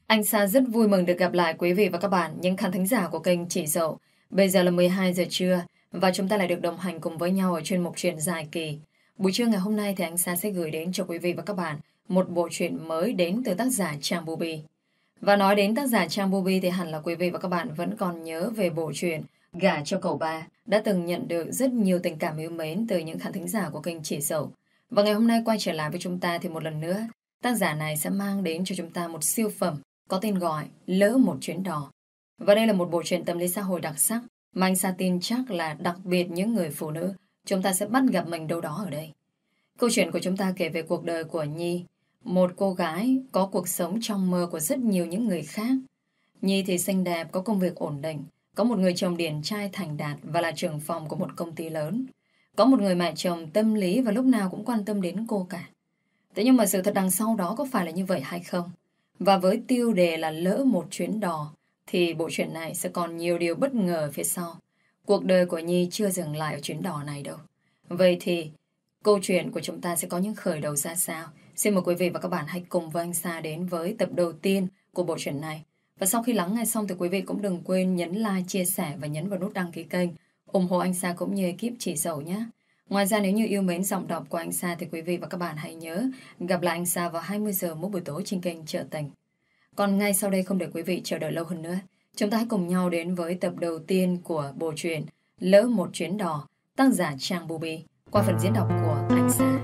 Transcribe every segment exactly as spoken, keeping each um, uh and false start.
Anh Sa rất vui mừng được gặp lại quý vị và các bạn, những khán thính giả của kênh Chị Dậu. Bây giờ là mười hai giờ trưa và chúng ta lại được đồng hành cùng với nhau ở chuyên mục truyện dài kỳ. Buổi trưa ngày hôm nay thì anh Sa sẽ gửi đến cho quý vị và các bạn một bộ truyện mới đến từ tác giả Trang Bubi. Và nói đến tác giả Trang Bubi thì hẳn là quý vị và các bạn vẫn còn nhớ về bộ truyện Gả cho cậu ba đã từng nhận được rất nhiều tình cảm yêu mến từ những khán thính giả của kênh Chị Dậu. Và ngày hôm nay quay trở lại với chúng ta thì một lần nữa, tác giả này sẽ mang đến cho chúng ta một siêu phẩm có tên gọi Lỡ một chuyến đò. Và đây là một bộ truyện tâm lý xã hội đặc sắc mà anh Sa tin chắc là đặc biệt những người phụ nữ chúng ta sẽ bắt gặp mình đâu đó ở đây. Câu chuyện của chúng ta kể về cuộc đời của Nhi, một cô gái có cuộc sống trong mơ của rất nhiều những người khác. Nhi thì xinh đẹp, có công việc ổn định, có một người chồng điển trai thành đạt và là trưởng phòng của một công ty lớn. Có một người mẹ chồng tâm lý và lúc nào cũng quan tâm đến cô cả. Thế nhưng mà sự thật đằng sau đó có phải là như vậy hay không? Và với tiêu đề là lỡ một chuyến đò thì bộ truyện này sẽ còn nhiều điều bất ngờ phía sau. Cuộc đời của Nhi chưa dừng lại ở chuyến đò này đâu. Vậy thì câu chuyện của chúng ta sẽ có những khởi đầu ra sao? Xin mời quý vị và các bạn hãy cùng với anh Sa đến với tập đầu tiên của bộ truyện này. Và sau khi lắng nghe xong thì quý vị cũng đừng quên nhấn like, chia sẻ và nhấn vào nút đăng ký kênh, ủng hộ anh Sa cũng như ekip Chị Dậu nhé. Ngoài ra nếu như yêu mến giọng đọc của anh Sa thì quý vị và các bạn hãy nhớ gặp lại anh Sa vào hai mươi giờ mỗi buổi tối trên kênh Chợ Tình. Còn ngay sau đây không để quý vị chờ đợi lâu hơn nữa, chúng ta hãy cùng nhau đến với tập đầu tiên của bộ truyện Lỡ một chuyến đò, tác giả Trang Bubi, qua phần diễn đọc của anh Sa.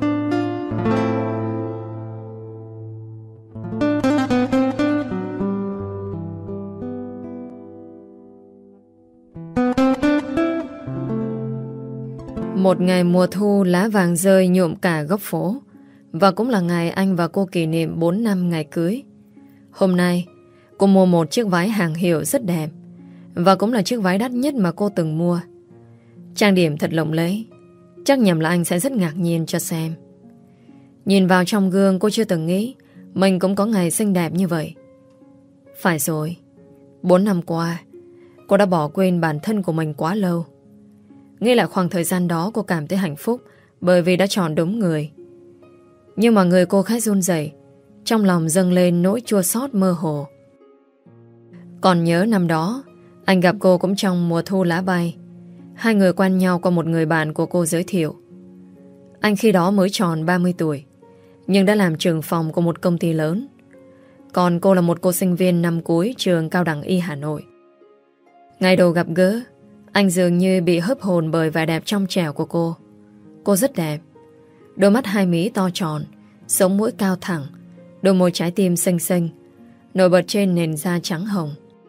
Một ngày mùa thu lá vàng rơi nhuộm cả góc phố. Và cũng là ngày anh và cô kỷ niệm bốn năm ngày cưới. Hôm nay cô mua một chiếc váy hàng hiệu rất đẹp. Và cũng là chiếc váy đắt nhất mà cô từng mua. Trang điểm thật lộng lẫy. Chắc nhầm là anh sẽ rất ngạc nhiên cho xem. Nhìn vào trong gương cô chưa từng nghĩ mình cũng có ngày xinh đẹp như vậy. Phải rồi, bốn năm qua cô đã bỏ quên bản thân của mình quá lâu. Nghĩ lại khoảng thời gian đó cô cảm thấy hạnh phúc bởi vì đã chọn đúng người. Nhưng mà người cô khá run rẩy, trong lòng dâng lên nỗi chua xót mơ hồ. Còn nhớ năm đó anh gặp cô cũng trong mùa thu lá bay. Hai người quen nhau qua một người bạn của cô giới thiệu. Anh khi đó mới tròn ba mươi tuổi, nhưng đã làm trưởng phòng của một công ty lớn. Còn cô là một cô sinh viên năm cuối trường Cao đẳng Y Hà Nội. Ngày đầu gặp gỡ, anh dường như bị hớp hồn bởi vẻ đẹp trong trẻo của cô. Cô rất đẹp. Đôi mắt hai mí to tròn, sống mũi cao thẳng, đôi môi trái tim xinh xinh, nổi bật trên nền da trắng hồng.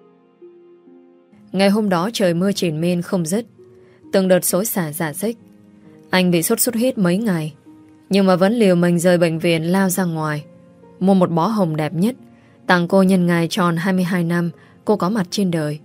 Ngày hôm đó trời mưa triền miên không dứt, từng đợt xối xả rả rích. Anh bị sốt xuất huyết mấy ngày, nhưng mà vẫn liều mình rời bệnh viện lao ra ngoài, mua một bó hồng đẹp nhất, tặng cô nhân ngày tròn hai mươi hai năm cô có mặt trên đời.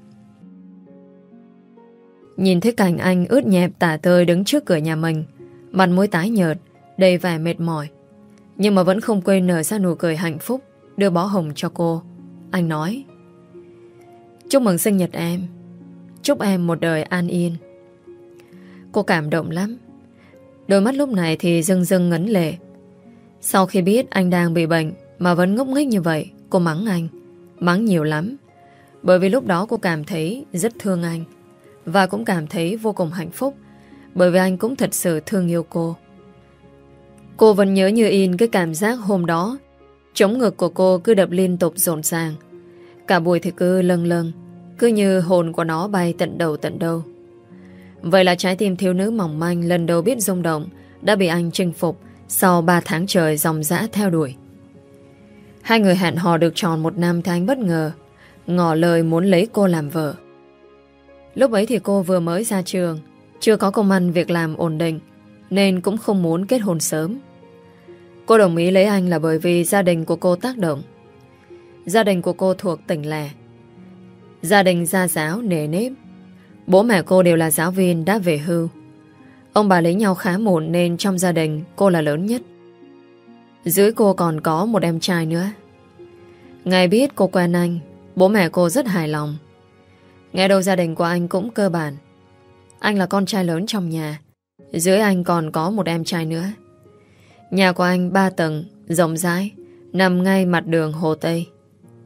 Nhìn thấy cảnh anh ướt nhẹp tả tơi đứng trước cửa nhà mình, mặt mũi tái nhợt, đầy vẻ mệt mỏi, nhưng mà vẫn không quên nở ra nụ cười hạnh phúc, đưa bó hồng cho cô. Anh nói: "Chúc mừng sinh nhật em, chúc em một đời an yên." Cô cảm động lắm. Đôi mắt lúc này thì rưng rưng ngấn lệ. Sau khi biết anh đang bị bệnh mà vẫn ngốc nghếch như vậy, cô mắng anh, mắng nhiều lắm. Bởi vì lúc đó cô cảm thấy rất thương anh, và cũng cảm thấy vô cùng hạnh phúc, bởi vì anh cũng thật sự thương yêu cô. Cô vẫn nhớ như in cái cảm giác hôm đó. Trống ngực của cô cứ đập liên tục rộn ràng. Cả buổi thì cứ lâng lâng, cứ như hồn của nó bay tận đầu tận đâu. Vậy là trái tim thiếu nữ mỏng manh lần đầu biết rung động đã bị anh chinh phục sau ba tháng trời dòng dã theo đuổi. Hai người hẹn hò được tròn một năm thì anh bất ngờ ngỏ lời muốn lấy cô làm vợ. Lúc ấy thì cô vừa mới ra trường, chưa có công ăn việc làm ổn định, nên cũng không muốn kết hôn sớm. Cô đồng ý lấy anh là bởi vì gia đình của cô tác động. Gia đình của cô thuộc tỉnh lẻ, gia đình gia giáo nề nếp. Bố mẹ cô đều là giáo viên đã về hưu. Ông bà lấy nhau khá muộn nên trong gia đình cô là lớn nhất. Dưới cô còn có một em trai nữa. Ngày biết cô quen anh, bố mẹ cô rất hài lòng. Nghe đâu gia đình của anh cũng cơ bản. Anh là con trai lớn trong nhà, dưới anh còn có một em trai nữa. Nhà của anh ba tầng, rộng rãi, nằm ngay mặt đường Hồ Tây.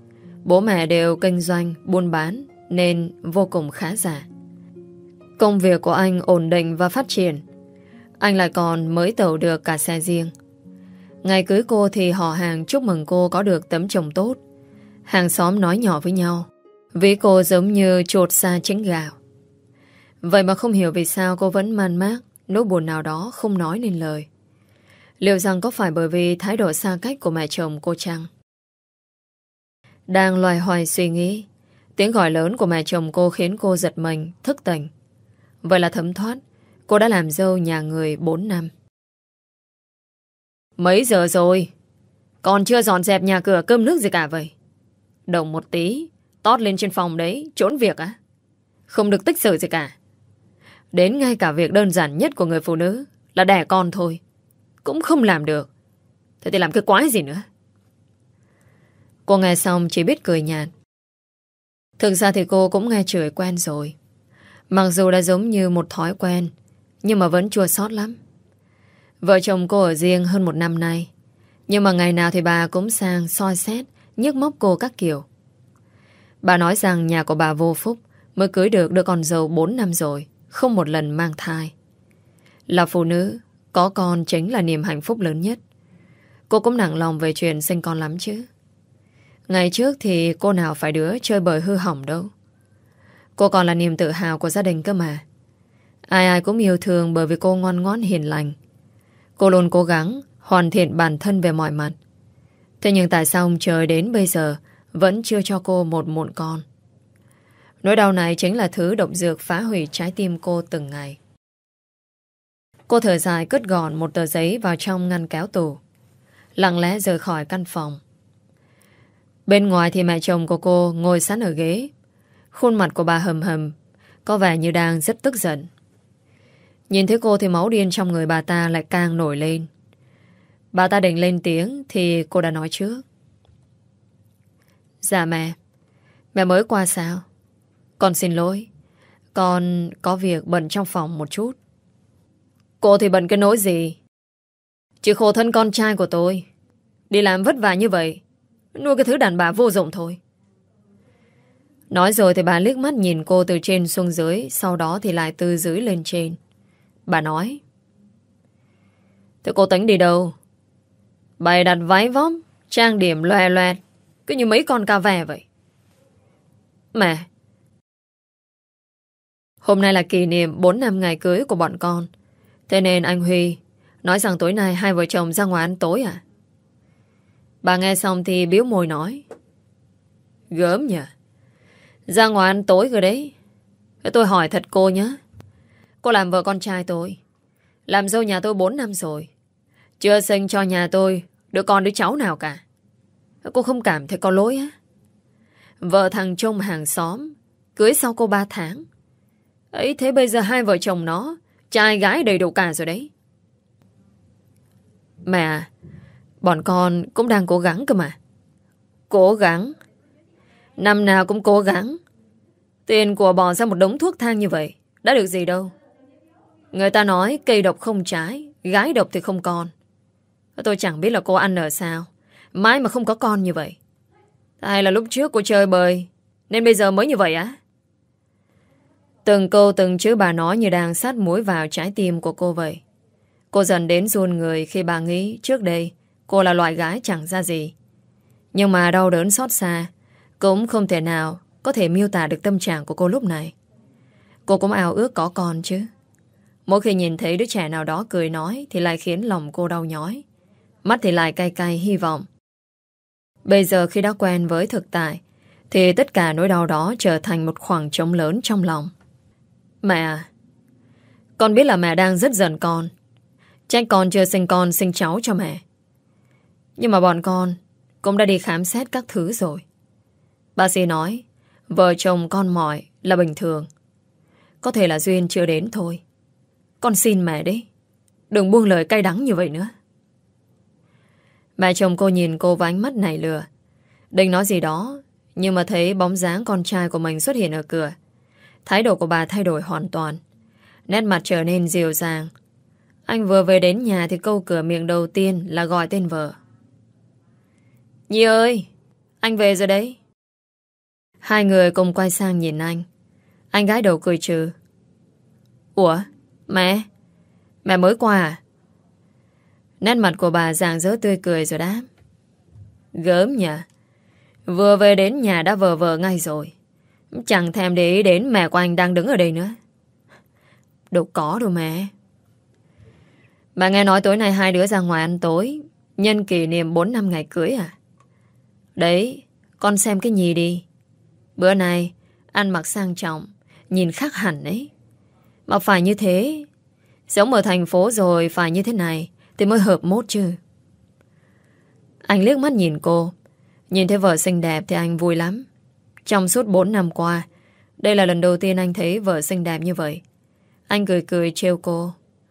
Bố mẹ đều kinh doanh, buôn bán nên vô cùng khá giả. Công việc của anh ổn định và phát triển. Anh lại còn mới tậu được cả xe riêng. Ngày cưới cô thì họ hàng chúc mừng cô có được tấm chồng tốt. Hàng xóm nói nhỏ với nhau, ví cô giống như chuột xa trứng gạo. Vậy mà không hiểu vì sao cô vẫn man mác, nỗi buồn nào đó không nói nên lời. Liệu rằng có phải bởi vì thái độ xa cách của mẹ chồng cô chăng? Đang loài hoài suy nghĩ, tiếng gọi lớn của mẹ chồng cô khiến cô giật mình, thức tỉnh. Vậy là thấm thoát, cô đã làm dâu nhà người bốn năm. Mấy giờ rồi? Còn chưa dọn dẹp nhà cửa cơm nước gì cả vậy? Động một tí, tót lên trên phòng đấy, trốn việc á? Không được tích sự gì cả. Đến ngay cả việc đơn giản nhất của người phụ nữ là đẻ con thôi cũng không làm được. Thế thì làm cái quái gì nữa? Cô nghe xong chỉ biết cười nhạt. Thực ra thì cô cũng nghe chửi quen rồi. Mặc dù đã giống như một thói quen, nhưng mà vẫn chua xót lắm. Vợ chồng cô ở riêng hơn một năm nay, nhưng mà ngày nào thì bà cũng sang soi xét, nhức móc cô các kiểu. Bà nói rằng nhà của bà vô phúc, mới cưới được đứa con dâu bốn năm rồi, không một lần mang thai. Là phụ nữ, có con chính là niềm hạnh phúc lớn nhất. Cô cũng nặng lòng về chuyện sinh con lắm chứ. Ngày trước thì cô nào phải đứa chơi bời hư hỏng đâu. Cô còn là niềm tự hào của gia đình cơ mà. Ai ai cũng yêu thương bởi vì cô ngoan ngoãn hiền lành. Cô luôn cố gắng hoàn thiện bản thân về mọi mặt. Thế nhưng tại sao ông trời đến bây giờ vẫn chưa cho cô một muộn con? Nỗi đau này chính là thứ độc dược phá hủy trái tim cô từng ngày. Cô thở dài cất gọn một tờ giấy vào trong ngăn kéo tủ, lặng lẽ rời khỏi căn phòng. Bên ngoài thì mẹ chồng của cô ngồi sẵn ở ghế. Khuôn mặt của bà hầm hầm, có vẻ như đang rất tức giận. Nhìn thấy cô thì máu điên trong người bà ta lại càng nổi lên. Bà ta định lên tiếng thì cô đã nói trước. Dạ mẹ, mẹ mới qua sao? Con xin lỗi, con có việc bận trong phòng một chút. Cô thì bận cái nỗi gì? Chỉ khổ thân con trai của tôi, đi làm vất vả như vậy, nuôi cái thứ đàn bà vô dụng thôi. Nói rồi thì bà liếc mắt nhìn cô từ trên xuống dưới, sau đó thì lại từ dưới lên trên. Bà nói: Thế cô tính đi đâu? Bày đặt váy vóc, trang điểm loè loẹt, cứ như mấy con cà vè vậy. Mẹ, hôm nay là kỷ niệm bốn năm ngày cưới của bọn con. Thế nên anh Huy nói rằng tối nay hai vợ chồng ra ngoài ăn tối à? Bà nghe xong thì biếu môi nói: Gớm nhỉ? Ra ngoài ăn tối rồi đấy. Thế tôi hỏi thật cô nhé, cô làm vợ con trai tôi, làm dâu nhà tôi bốn năm rồi, chưa sinh cho nhà tôi đứa con đứa cháu nào cả. Cô không cảm thấy có lỗi á? Vợ thằng Trung hàng xóm cưới sau cô ba tháng ấy, thế bây giờ hai vợ chồng nó trai gái đầy đủ cả rồi đấy. Mẹ, bọn con cũng đang cố gắng cơ mà. Cố gắng? Năm nào cũng cố gắng. Tiền của bỏ ra một đống thuốc thang như vậy đã được gì đâu. Người ta nói cây độc không trái, gái độc thì không con. Tôi chẳng biết là cô ăn ở sao mãi mà không có con như vậy. Hay là lúc trước cô chơi bời nên bây giờ mới như vậy á? Từng câu từng chữ bà nói như đang sát muối vào trái tim của cô vậy. Cô dần đến run người khi bà nghĩ trước đây cô là loại gái chẳng ra gì. Nhưng mà đau đớn xót xa cũng không thể nào có thể miêu tả được tâm trạng của cô lúc này. Cô cũng ao ước có con chứ. Mỗi khi nhìn thấy đứa trẻ nào đó cười nói thì lại khiến lòng cô đau nhói, mắt thì lại cay cay hy vọng. Bây giờ khi đã quen với thực tại thì tất cả nỗi đau đó trở thành một khoảng trống lớn trong lòng. Mẹ à, con biết là mẹ đang rất giận con, trách con chưa sinh con sinh cháu cho mẹ. Nhưng mà bọn con cũng đã đi khám xét các thứ rồi. Bác sĩ nói vợ chồng con mỏi là bình thường, có thể là duyên chưa đến thôi. Con xin mẹ đấy, đừng buông lời cay đắng như vậy nữa. Mẹ chồng cô nhìn cô với ánh mắt nảy lửa, định nói gì đó, nhưng mà thấy bóng dáng con trai của mình xuất hiện ở cửa. Thái độ của bà thay đổi hoàn toàn, nét mặt trở nên dịu dàng. Anh vừa về đến nhà thì câu cửa miệng đầu tiên là gọi tên vợ. Nhi ơi, anh về rồi đấy. Hai người cùng quay sang nhìn anh. Anh gái đầu cười trừ. Ủa, mẹ? Mẹ mới qua à? Nét mặt của bà rạng rỡ tươi cười rồi đáp. Gớm nhỉ. Vừa về đến nhà đã vờ vờ ngay rồi. Chẳng thèm để ý đến mẹ của anh đang đứng ở đây nữa. Đâu có đâu mẹ. Bà nghe nói tối nay hai đứa ra ngoài ăn tối nhân kỷ niệm bốn năm ngày cưới à? Đấy, con xem cái nhì đi. Bữa nay ăn mặc sang trọng, nhìn khác hẳn ấy. Mà phải như thế. Sống ở thành phố rồi phải như thế này thì mới hợp mốt chứ. Anh liếc mắt nhìn cô. Nhìn thấy vợ xinh đẹp thì anh vui lắm. Trong suốt bốn năm qua, đây là lần đầu tiên anh thấy vợ xinh đẹp như vậy. Anh cười cười trêu cô.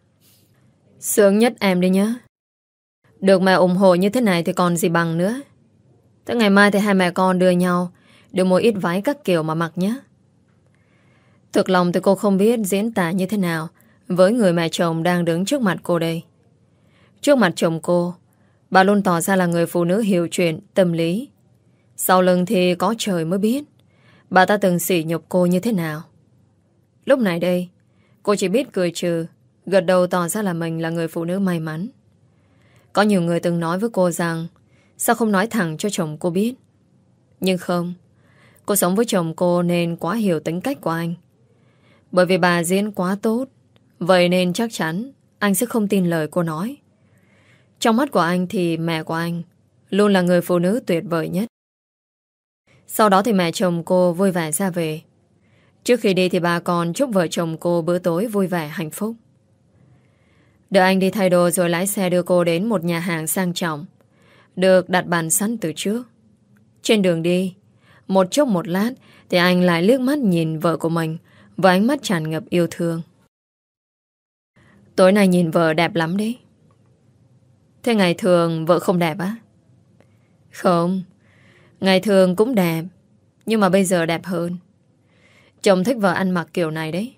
Sướng nhất em đi nhá. Được mẹ ủng hộ như thế này thì còn gì bằng nữa. Tới ngày mai thì hai mẹ con đưa nhau được một ít váy các kiểu mà mặc nhé. Thực lòng thì cô không biết diễn tả như thế nào với người mẹ chồng đang đứng trước mặt cô đây. Trước mặt chồng cô, bà luôn tỏ ra là người phụ nữ hiểu chuyện, tâm lý. Sau lưng thì có trời mới biết bà ta từng sỉ nhục cô như thế nào. Lúc này đây, cô chỉ biết cười trừ, gật đầu tỏ ra là mình là người phụ nữ may mắn. Có nhiều người từng nói với cô rằng sao không nói thẳng cho chồng cô biết. Nhưng không, cô sống với chồng cô nên quá hiểu tính cách của anh. Bởi vì bà diễn quá tốt, vậy nên chắc chắn anh sẽ không tin lời cô nói. Trong mắt của anh thì mẹ của anh luôn là người phụ nữ tuyệt vời nhất. Sau đó thì mẹ chồng cô vui vẻ ra về. Trước khi đi thì bà còn chúc vợ chồng cô bữa tối vui vẻ hạnh phúc. Đợi anh đi thay đồ rồi lái xe đưa cô đến một nhà hàng sang trọng, được đặt bàn sẵn từ trước. Trên đường đi, một chốc một lát thì anh lại liếc mắt nhìn vợ của mình với ánh mắt tràn ngập yêu thương. Tối nay nhìn vợ đẹp lắm đấy. Thế ngày thường vợ không đẹp á? Không, ngày thường cũng đẹp, nhưng mà bây giờ đẹp hơn. Chồng thích vợ ăn mặc kiểu này đấy.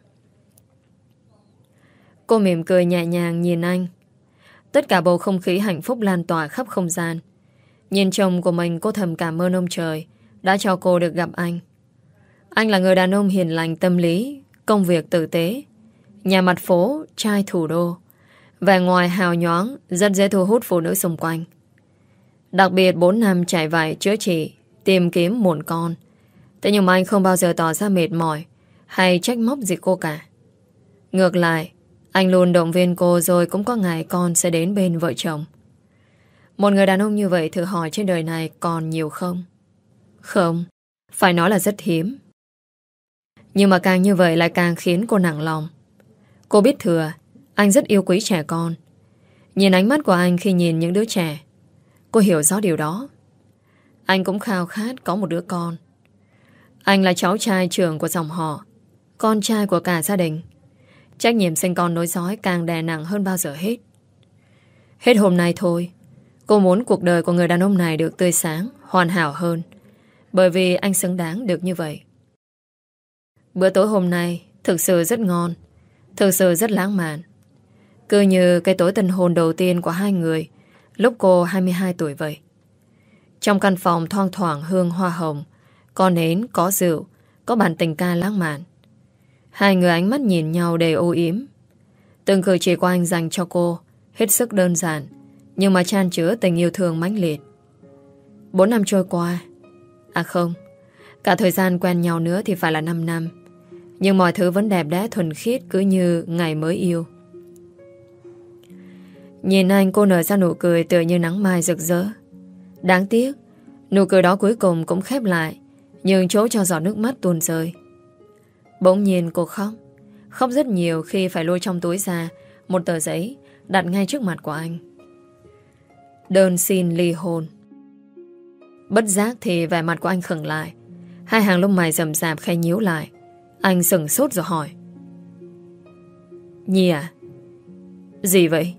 Cô mỉm cười nhẹ nhàng nhìn anh. Tất cả bầu không khí hạnh phúc lan tỏa khắp không gian. Nhìn chồng của mình, cô thầm cảm ơn ông trời đã cho cô được gặp anh. Anh là người đàn ông hiền lành, tâm lý, công việc tử tế, nhà mặt phố, trai thủ đô, vẻ ngoài hào nhoáng, rất dễ thu hút phụ nữ xung quanh. Đặc biệt bốn năm chạy vạy chữa trị, tìm kiếm muộn con. Thế nhưng mà anh không bao giờ tỏ ra mệt mỏi hay trách móc gì cô cả. Ngược lại, anh luôn động viên cô rồi cũng có ngày con sẽ đến bên vợ chồng. Một người đàn ông như vậy thử hỏi trên đời này còn nhiều không? Không, phải nói là rất hiếm. Nhưng mà càng như vậy lại càng khiến cô nặng lòng. Cô biết thừa anh rất yêu quý trẻ con. Nhìn ánh mắt của anh khi nhìn những đứa trẻ, cô hiểu rõ điều đó. Anh cũng khao khát có một đứa con. Anh là cháu trai trưởng của dòng họ, con trai của cả gia đình. Trách nhiệm sinh con nối dõi càng đè nặng hơn bao giờ hết. Hết hôm nay thôi, cô muốn cuộc đời của người đàn ông này được tươi sáng, hoàn hảo hơn. Bởi vì anh xứng đáng được như vậy. Bữa tối hôm nay thực sự rất ngon, thực sự rất lãng mạn. Cứ như cái tối tân hôn đầu tiên của hai người lúc cô hai mươi hai tuổi vậy. Trong căn phòng thoang thoảng hương hoa hồng, có nến, có rượu, có bản tình ca lãng mạn. Hai người ánh mắt nhìn nhau đầy âu yếm. Từng cử chỉ của anh dành cho cô hết sức đơn giản, nhưng mà chan chứa tình yêu thương mãnh liệt. Bốn năm trôi qua. À không, cả thời gian quen nhau nữa thì phải là năm năm. Nhưng mọi thứ vẫn đẹp đẽ thuần khiết, cứ như ngày mới yêu. Nhìn anh, cô nở ra nụ cười tựa như nắng mai rực rỡ. Đáng tiếc, nụ cười đó cuối cùng cũng khép lại, nhường chỗ cho giọt nước mắt tuôn rơi. Bỗng nhiên cô khóc. Khóc rất nhiều khi phải lôi trong túi ra một tờ giấy đặt ngay trước mặt của anh. Đơn xin ly hôn. Bất giác thì vẻ mặt của anh khựng lại. Hai hàng lông mày rậm rạp khẽ nhíu lại. Anh sững sốt rồi hỏi: Nhi à? Gì vậy?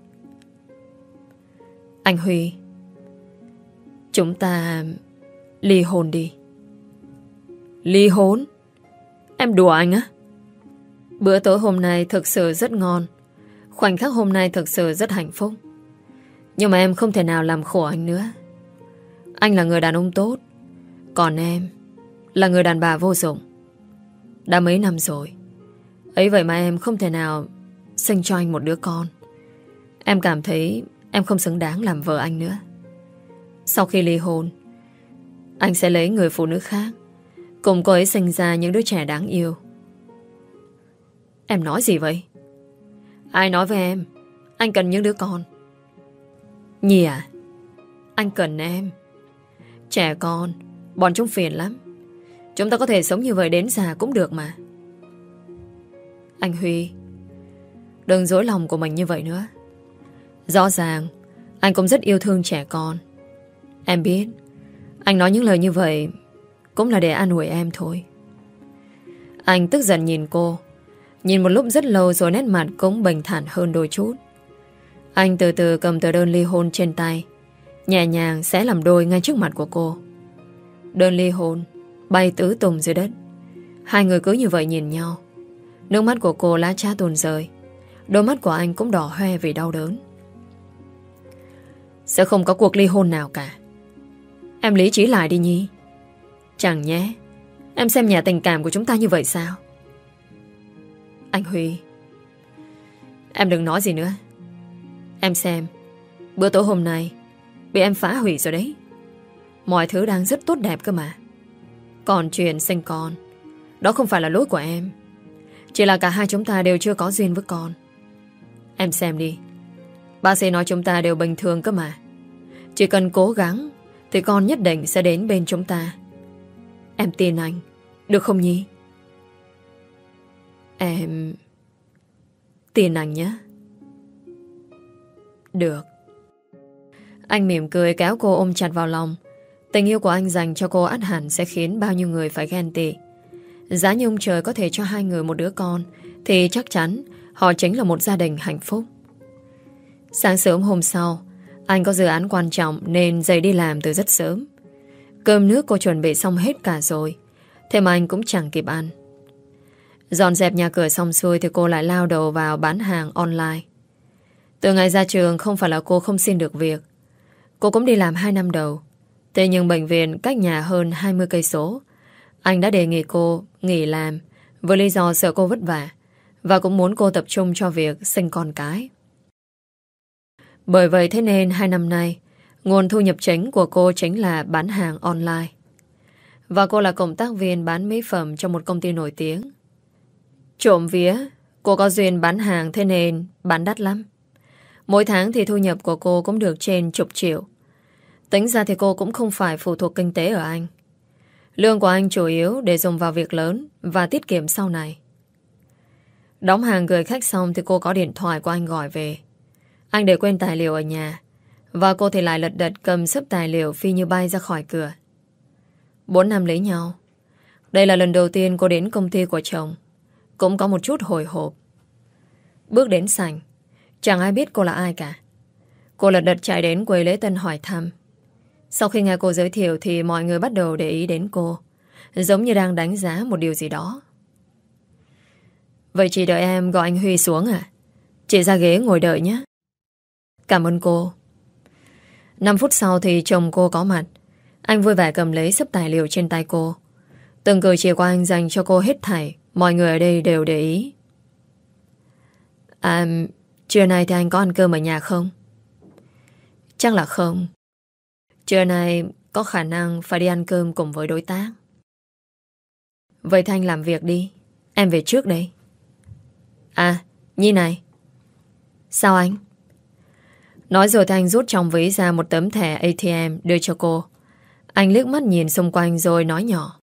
Anh Huy, chúng ta ly hôn đi. Ly hôn? Em đùa anh á? Bữa tối hôm nay thực sự rất ngon. Khoảnh khắc hôm nay thực sự rất hạnh phúc. Nhưng mà em không thể nào làm khổ anh nữa. Anh là người đàn ông tốt, còn em là người đàn bà vô dụng. Đã mấy năm rồi, ấy vậy mà em không thể nào sinh cho anh một đứa con. Em cảm thấy em không xứng đáng làm vợ anh nữa. Sau khi ly hôn, anh sẽ lấy người phụ nữ khác, cùng cô ấy sinh ra những đứa trẻ đáng yêu. Em nói gì vậy? Ai nói với em anh cần những đứa con? Nhi à, anh cần em. Trẻ con, bọn chúng phiền lắm. Chúng ta có thể sống như vậy đến già cũng được mà. Anh Huy, đừng dối lòng của mình như vậy nữa. Rõ ràng anh cũng rất yêu thương trẻ con. Em biết anh nói những lời như vậy cũng là để an ủi em thôi. Anh tức giận nhìn cô, nhìn một lúc rất lâu rồi nét mặt cũng bình thản hơn đôi chút. Anh từ từ cầm tờ đơn ly hôn trên tay, nhẹ nhàng xé làm đôi ngay trước mặt của cô. Đơn ly hôn bay tứ tung dưới đất. Hai người cứ như vậy nhìn nhau. Nước mắt của cô lá chá tuôn rơi. Đôi mắt của anh cũng đỏ hoe vì đau đớn. Sẽ không có cuộc ly hôn nào cả. Em lý trí lại đi Nhi. Chẳng nhé em xem nhà tình cảm của chúng ta như vậy sao? Anh Huy, em đừng nói gì nữa. Em xem, bữa tối hôm nay bị em phá hủy rồi đấy. Mọi thứ đang rất tốt đẹp cơ mà. Còn chuyện sinh con, đó không phải là lỗi của em. Chỉ là cả hai chúng ta đều chưa có duyên với con. Em xem đi, bác sĩ nói chúng ta đều bình thường cơ mà. Chỉ cần cố gắng thì con nhất định sẽ đến bên chúng ta. Em tin anh, được không Nhi? Em tin anh nhé. Được. Anh mỉm cười kéo cô ôm chặt vào lòng. Tình yêu của anh dành cho cô ắt hẳn sẽ khiến bao nhiêu người phải ghen tị. Giá như ông trời có thể cho hai người một đứa con thì chắc chắn họ chính là một gia đình hạnh phúc. Sáng sớm hôm sau, anh có dự án quan trọng nên dậy đi làm từ rất sớm. Cơm nước cô chuẩn bị xong hết cả rồi, thế mà anh cũng chẳng kịp ăn. Dọn dẹp nhà cửa xong xuôi thì cô lại lao đầu vào bán hàng online. Từ ngày ra trường không phải là cô không xin được việc. Cô cũng đi làm hai năm đầu. Thế nhưng bệnh viện cách nhà hơn hai mươi cây số. Anh đã đề nghị cô nghỉ làm với lý do sợ cô vất vả và cũng muốn cô tập trung cho việc sinh con cái. Bởi vậy thế nên hai năm nay nguồn thu nhập chính của cô chính là bán hàng online. Và cô là cộng tác viên bán mỹ phẩm cho một công ty nổi tiếng. Trộm vía, cô có duyên bán hàng thế nên bán đắt lắm. Mỗi tháng thì thu nhập của cô cũng được trên chục triệu. Tính ra thì cô cũng không phải phụ thuộc kinh tế ở anh. Lương của anh chủ yếu để dùng vào việc lớn và tiết kiệm sau này. Đóng hàng gửi khách xong thì cô có điện thoại của anh gọi về. Anh để quên tài liệu ở nhà và cô thì lại lật đật cầm sấp tài liệu phi như bay ra khỏi cửa. Bốn năm lấy nhau. Đây là lần đầu tiên cô đến công ty của chồng. Cũng có một chút hồi hộp. Bước đến sảnh, chẳng ai biết cô là ai cả. Cô lật đật chạy đến quầy lễ tân hỏi thăm. Sau khi nghe cô giới thiệu thì mọi người bắt đầu để ý đến cô, giống như đang đánh giá một điều gì đó. Vậy chị đợi em gọi anh Huy xuống à? Chị ra ghế ngồi đợi nhé. Cảm ơn cô. Năm phút sau thì chồng cô có mặt. Anh vui vẻ cầm lấy sấp tài liệu trên tay cô. Từng cử chỉ của anh dành cho cô hết thảy. Mọi người ở đây đều để ý. À, trưa nay thì anh có ăn cơm ở nhà không? Chắc là không. Trưa nay có khả năng phải đi ăn cơm cùng với đối tác. Vậy thì anh làm việc đi. Em về trước đây. À, Nhi này. Sao anh? Nói rồi thì anh rút trong ví ra một tấm thẻ a tê em đưa cho cô. Anh liếc mắt nhìn xung quanh rồi nói nhỏ.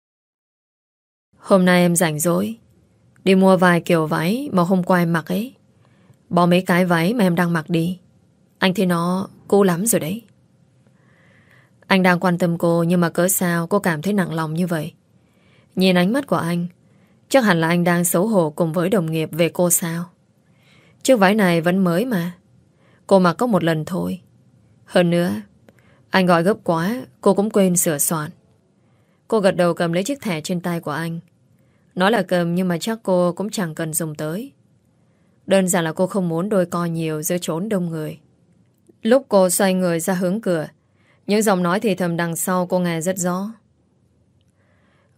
Hôm nay em rảnh rỗi, đi mua vài kiểu váy mà hôm qua em mặc ấy. Bỏ mấy cái váy mà em đang mặc đi. Anh thấy nó cũ lắm rồi đấy. Anh đang quan tâm cô, nhưng mà cớ sao cô cảm thấy nặng lòng như vậy? Nhìn ánh mắt của anh, chắc hẳn là anh đang xấu hổ cùng với đồng nghiệp về cô sao? Chiếc váy này vẫn mới mà. Cô mặc có một lần thôi. Hơn nữa, anh gọi gấp quá, cô cũng quên sửa soạn. Cô gật đầu cầm lấy chiếc thẻ trên tay của anh. Nói là cầm nhưng mà chắc cô cũng chẳng cần dùng tới. Đơn giản là cô không muốn đôi co nhiều giữa chốn đông người. Lúc cô xoay người ra hướng cửa, những giọng nói thì thầm đằng sau cô nghe rất rõ.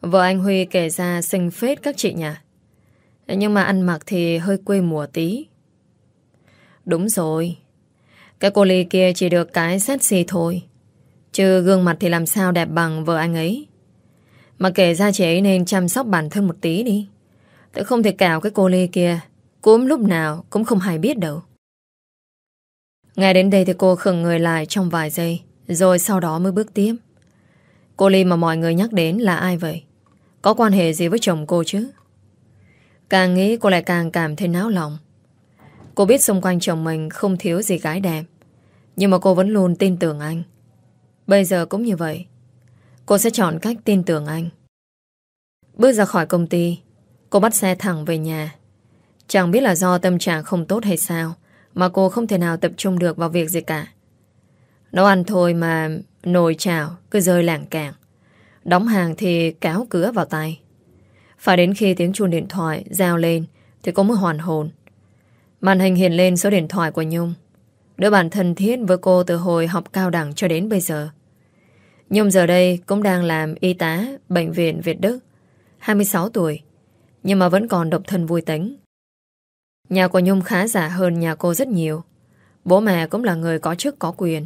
Vợ anh Huy kể ra xinh phết các chị nhỉ. Nhưng mà ăn mặc thì hơi quê mùa tí. Đúng rồi. Cái cô Ly kia chỉ được cái sexy thôi, chứ gương mặt thì làm sao đẹp bằng vợ anh ấy. Mà kể ra chị ấy nên chăm sóc bản thân một tí đi. Tự không thể cào cái cô Ly kia cúm lúc nào cũng không hay biết đâu. Ngay đến đây thì cô khựng người lại trong vài giây, rồi sau đó mới bước tiếp. Cô Ly mà mọi người nhắc đến là ai vậy? Có quan hệ gì với chồng cô chứ? Càng nghĩ cô lại càng cảm thấy náo lòng. Cô biết xung quanh chồng mình không thiếu gì gái đẹp, nhưng mà cô vẫn luôn tin tưởng anh. Bây giờ cũng như vậy. Cô sẽ chọn cách tin tưởng anh. Bước ra khỏi công ty, cô bắt xe thẳng về nhà. Chẳng biết là do tâm trạng không tốt hay sao mà cô không thể nào tập trung được vào việc gì cả. Nấu ăn thôi mà nồi chảo cứ rơi lảng cảng. Đóng hàng thì kéo cửa vào tay. Phải đến khi tiếng chuông điện thoại reo lên thì cô mới hoàn hồn. Màn hình hiện lên số điện thoại của Nhung, đứa bạn thân thiết với cô từ hồi học cao đẳng cho đến bây giờ. Nhung giờ đây cũng đang làm y tá bệnh viện Việt Đức, hai mươi sáu tuổi, nhưng mà vẫn còn độc thân vui tính. Nhà của Nhung khá giả hơn nhà cô rất nhiều. Bố mẹ cũng là người có chức có quyền.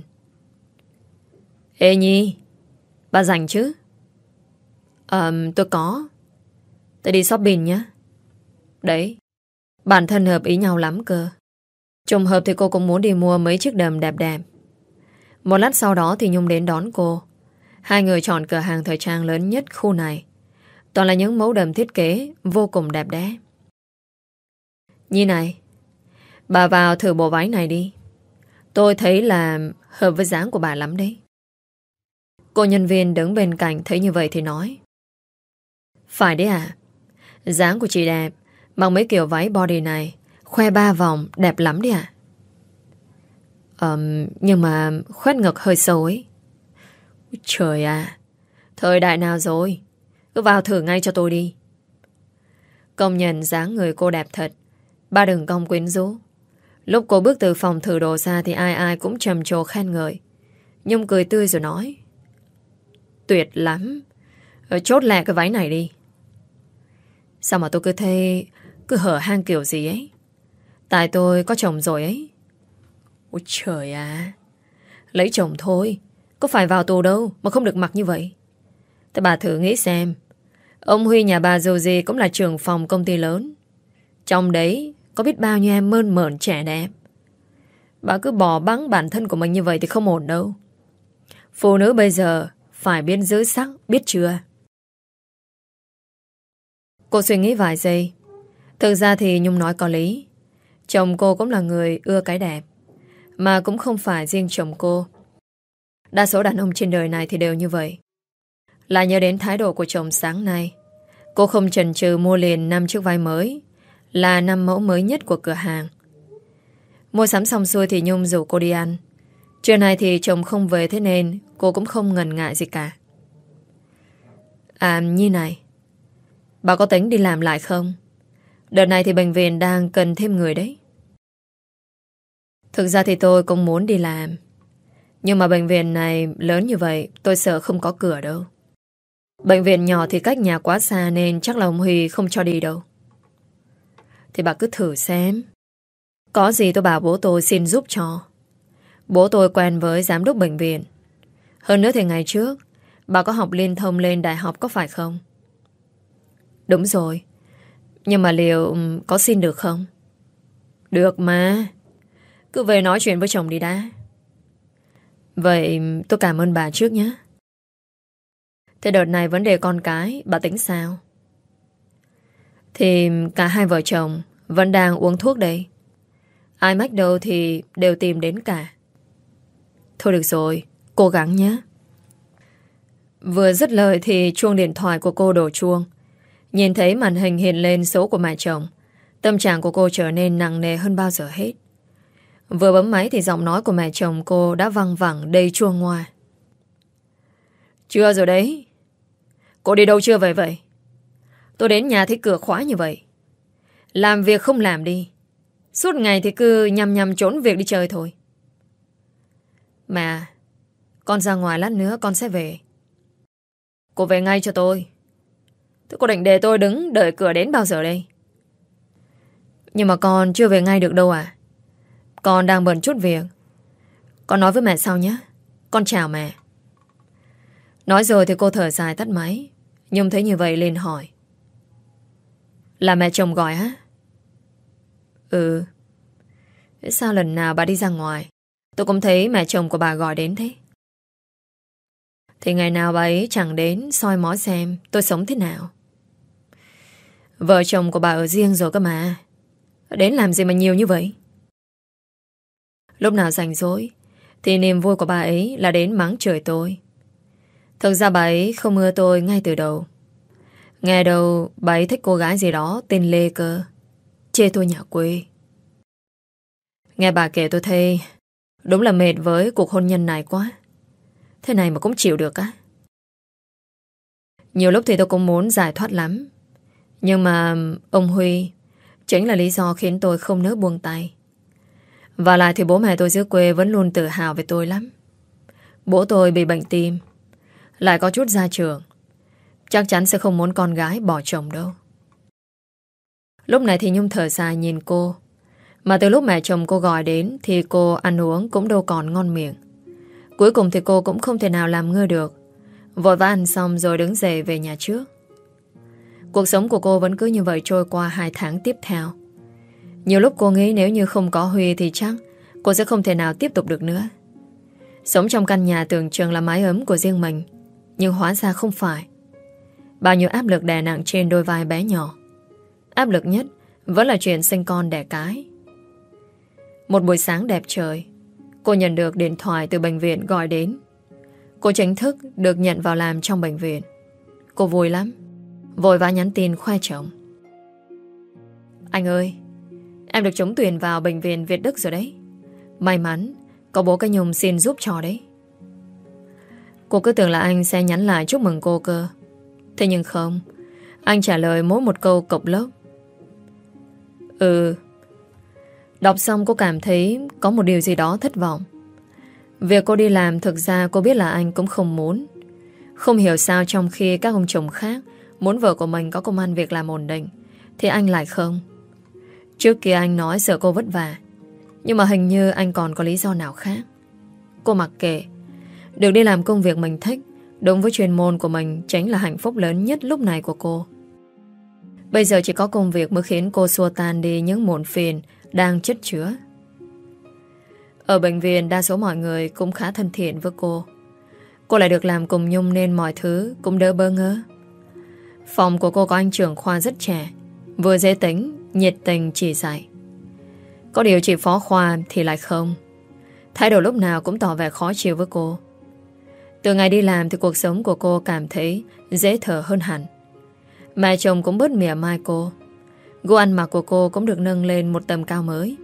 Ê Nhi, bà rảnh chứ? Ờ, tôi có. Tôi đi shopping nhé. Đấy, bản thân hợp ý nhau lắm cơ. Trùng hợp thì cô cũng muốn đi mua mấy chiếc đầm đẹp đẹp. Một lát sau đó thì Nhung đến đón cô. Hai người chọn cửa hàng thời trang lớn nhất khu này. Toàn là những mẫu đầm thiết kế vô cùng đẹp đẽ. Nhi này, bà vào thử bộ váy này đi. Tôi thấy là hợp với dáng của bà lắm đấy. Cô nhân viên đứng bên cạnh thấy như vậy thì nói. Phải đấy à? Dáng của chị đẹp, mặc mấy kiểu váy body này, khoe ba vòng đẹp lắm đấy à? Ờm, nhưng mà khoét ngực hơi sâu ấy. Trời à, thời đại nào rồi? Cứ vào thử ngay cho tôi đi. Công nhận dáng người cô đẹp thật. Ba đừng cong quyến rũ. Lúc cô bước từ phòng thử đồ ra thì ai ai cũng trầm trồ khen ngợi. Nhung cười tươi rồi nói. Tuyệt lắm. Chốt lẹ cái váy này đi. Sao mà tôi cứ thấy cứ hở hang kiểu gì ấy? Tại tôi có chồng rồi ấy. Ôi trời à, lấy chồng thôi, có phải vào tù đâu mà không được mặc như vậy. Thế bà thử nghĩ xem, ông Huy nhà bà dù gì cũng là trưởng phòng công ty lớn. Trong đấy có biết bao nhiêu em mơn mởn trẻ đẹp. Bà cứ bỏ bẵng bản thân của mình như vậy thì không ổn đâu. Phụ nữ bây giờ phải biết giữ sắc, biết chưa? Cô suy nghĩ vài giây. Thực ra thì Nhung nói có lý. Chồng cô cũng là người ưa cái đẹp. Mà cũng không phải riêng chồng cô. Đa số đàn ông trên đời này thì đều như vậy. Lại nhớ đến thái độ của chồng sáng nay. Cô không chần chừ mua liền năm chiếc váy mới, là năm mẫu mới nhất của cửa hàng. Mua sắm xong xuôi thì Nhung rủ cô đi ăn. Trưa nay thì chồng không về, thế nên cô cũng không ngần ngại gì cả. À Nhi này, bà có tính đi làm lại không? Đợt này thì bệnh viện đang cần thêm người đấy. Thực ra thì tôi cũng muốn đi làm, nhưng mà bệnh viện này lớn như vậy, tôi sợ không có cửa đâu. Bệnh viện nhỏ thì cách nhà quá xa, nên chắc là ông Huy không cho đi đâu. Thì bà cứ thử xem. Có gì tôi bảo bố tôi xin giúp cho. Bố tôi quen với giám đốc bệnh viện. Hơn nữa thì ngày trước bà có học liên thông lên đại học có phải không? Đúng rồi. Nhưng mà liệu có xin được không? Được mà. Cứ về nói chuyện với chồng đi đã. Vậy tôi cảm ơn bà trước nhé. Thế đợt này vấn đề con cái bà tính sao? Thì cả hai vợ chồng vẫn đang uống thuốc đây. Ai mách đâu thì đều tìm đến cả. Thôi được rồi, cố gắng nhé. Vừa dứt lời thì chuông điện thoại của cô đổ chuông. Nhìn thấy màn hình hiện lên số của mẹ chồng, tâm trạng của cô trở nên nặng nề hơn bao giờ hết. Vừa bấm máy thì giọng nói của mẹ chồng cô đã văng vẳng đầy chua ngoa. Chưa rồi đấy. Cô đi đâu chưa về vậy? Tôi đến nhà thấy cửa khóa như vậy. Làm việc không làm đi. Suốt ngày thì cứ nhằm nhằm trốn việc đi chơi thôi. Mà con ra ngoài lát nữa con sẽ về. Cô về ngay cho tôi. Thế cô định để tôi đứng đợi cửa đến bao giờ đây? Nhưng mà con chưa về ngay được đâu à? Con đang bận chút việc. Con nói với mẹ sau nhé. Con chào mẹ. Nói rồi thì cô thở dài tắt máy. Nhung thấy như vậy liền hỏi. Là mẹ chồng gọi á? Ừ. Thế sao lần nào bà đi ra ngoài tôi cũng thấy mẹ chồng của bà gọi đến thế? Thì ngày nào bà ấy chẳng đến soi mói xem tôi sống thế nào. Vợ chồng của bà ở riêng rồi cơ mà. Đến làm gì mà nhiều như vậy? Lúc nào rảnh rỗi thì niềm vui của bà ấy là đến mắng chửi tôi. Thực ra bà ấy không ưa tôi ngay từ đầu. Nghe đâu bà ấy thích cô gái gì đó tên Lê cơ. Chê tôi nhà quê. Nghe bà kể tôi thấy đúng là mệt với cuộc hôn nhân này quá. Thế này mà cũng chịu được á? Nhiều lúc thì tôi cũng muốn giải thoát lắm. Nhưng mà ông Huy chính là lý do khiến tôi không nỡ buông tay. Và lại thì bố mẹ tôi dưới quê vẫn luôn tự hào về tôi lắm. Bố tôi bị bệnh tim, lại có chút gia trưởng, chắc chắn sẽ không muốn con gái bỏ chồng đâu. Lúc này thì Nhung thở dài nhìn cô. Mà từ lúc mẹ chồng cô gọi đến thì cô ăn uống cũng đâu còn ngon miệng. Cuối cùng thì cô cũng không thể nào làm ngơ được. Vội vã ăn xong rồi đứng dậy về nhà trước. Cuộc sống của cô vẫn cứ như vậy trôi qua hai tháng tiếp theo. Nhiều lúc cô nghĩ nếu như không có Huy thì chắc cô sẽ không thể nào tiếp tục được nữa. Sống trong căn nhà tưởng chừng là mái ấm của riêng mình, nhưng hóa ra không phải. Bao nhiêu áp lực đè nặng trên đôi vai bé nhỏ. Áp lực nhất vẫn là chuyện sinh con đẻ cái. Một buổi sáng đẹp trời, cô nhận được điện thoại từ bệnh viện gọi đến. Cô chính thức được nhận vào làm trong bệnh viện. Cô vui lắm, vội vã nhắn tin khoe chồng. Anh ơi, em được trúng tuyển vào bệnh viện Việt Đức rồi đấy. May mắn có bố cái Nhung xin giúp cho đấy. Cô cứ tưởng là anh sẽ nhắn lại chúc mừng cô cơ. Thế nhưng không. Anh trả lời mỗi một câu cộc lốc. Ừ. Đọc xong cô cảm thấy có một điều gì đó thất vọng. Việc cô đi làm thực ra cô biết là anh cũng không muốn. Không hiểu sao trong khi các ông chồng khác muốn vợ của mình có công ăn việc làm ổn định thì anh lại không. Trước kia anh nói sợ cô vất vả, nhưng mà hình như anh còn có lý do nào khác. Cô mặc kệ. Được đi làm công việc mình thích, đúng với chuyên môn của mình, chính là hạnh phúc lớn nhất lúc này của cô. Bây giờ chỉ có công việc mới khiến cô xua tan đi những muộn phiền đang chất chứa. Ở bệnh viện đa số mọi người cũng khá thân thiện với cô. Cô lại được làm cùng Nhung nên mọi thứ cũng đỡ bơ ngỡ. Phòng của cô có anh trưởng khoa rất trẻ, vừa dễ tính, nhiệt tình chỉ dạy. Có điều chị phó khoa thì lại không. Thái độ lúc nào cũng tỏ vẻ khó chịu với cô. Từ ngày đi làm thì cuộc sống của cô cảm thấy dễ thở hơn hẳn. Mẹ chồng cũng bớt mỉa mai cô. Gu ăn mặc của cô cũng được nâng lên một tầm cao mới.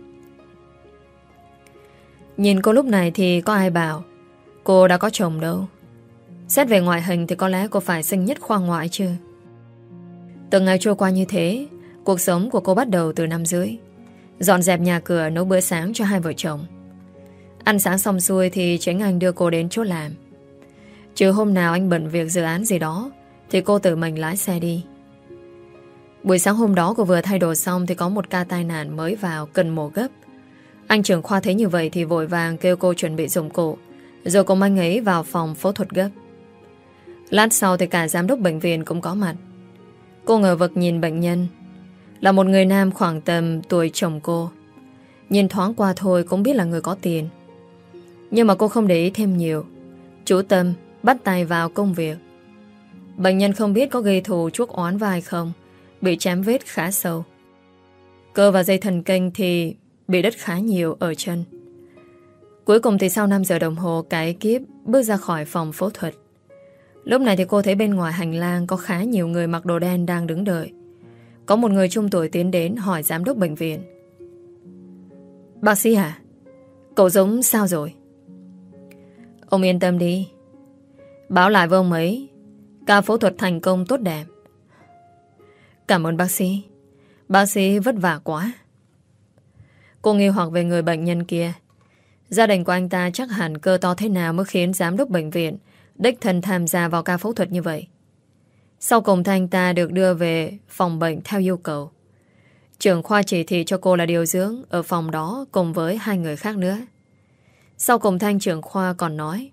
Nhìn cô lúc này thì có ai bảo cô đã có chồng đâu. Xét về ngoại hình thì có lẽ cô phải xinh nhất khoa ngoại chứ. Từng ngày trôi qua như thế, cuộc sống của cô bắt đầu từ năm rưỡi. Dọn dẹp nhà cửa, nấu bữa sáng cho hai vợ chồng. Ăn sáng xong xuôi thì chính anh đưa cô đến chỗ làm. Chứ hôm nào anh bận việc dự án gì đó thì cô tự mình lái xe đi. Buổi sáng hôm đó cô vừa thay đồ xong thì có một ca tai nạn mới vào cần mổ gấp. Anh trưởng khoa thấy như vậy thì vội vàng kêu cô chuẩn bị dụng cụ, rồi cùng anh ấy vào phòng phẫu thuật gấp. Lát sau thì cả giám đốc bệnh viện cũng có mặt. Cô ngờ vực nhìn bệnh nhân. Là một người nam khoảng tầm tuổi chồng cô. Nhìn thoáng qua thôi cũng biết là người có tiền. Nhưng mà cô không để ý thêm nhiều. Chú tâm bắt tay vào công việc. Bệnh nhân không biết có gây thù chuốc oán vai không, bị chém vết khá sâu. Cơ và dây thần kinh thì bị đứt khá nhiều ở chân. Cuối cùng thì sau năm giờ đồng hồ cả ekip bước ra khỏi phòng phẫu thuật. Lúc này thì cô thấy bên ngoài hành lang có khá nhiều người mặc đồ đen đang đứng đợi. Có một người trung tuổi tiến đến hỏi giám đốc bệnh viện. Bác sĩ hả? Cậu giống sao rồi? Ông yên tâm đi. Báo lại với ông ấy ca phẫu thuật thành công tốt đẹp. Cảm ơn bác sĩ. Bác sĩ vất vả quá. Cô nghi hoặc về người bệnh nhân kia. Gia đình của anh ta chắc hẳn cơ to thế nào mới khiến giám đốc bệnh viện đích thân tham gia vào ca phẫu thuật như vậy. Sau cùng thì anh ta được đưa về phòng bệnh theo yêu cầu. Trưởng khoa chỉ thị cho cô là điều dưỡng ở phòng đó cùng với hai người khác nữa. Sau cùng thì anh trưởng khoa còn nói: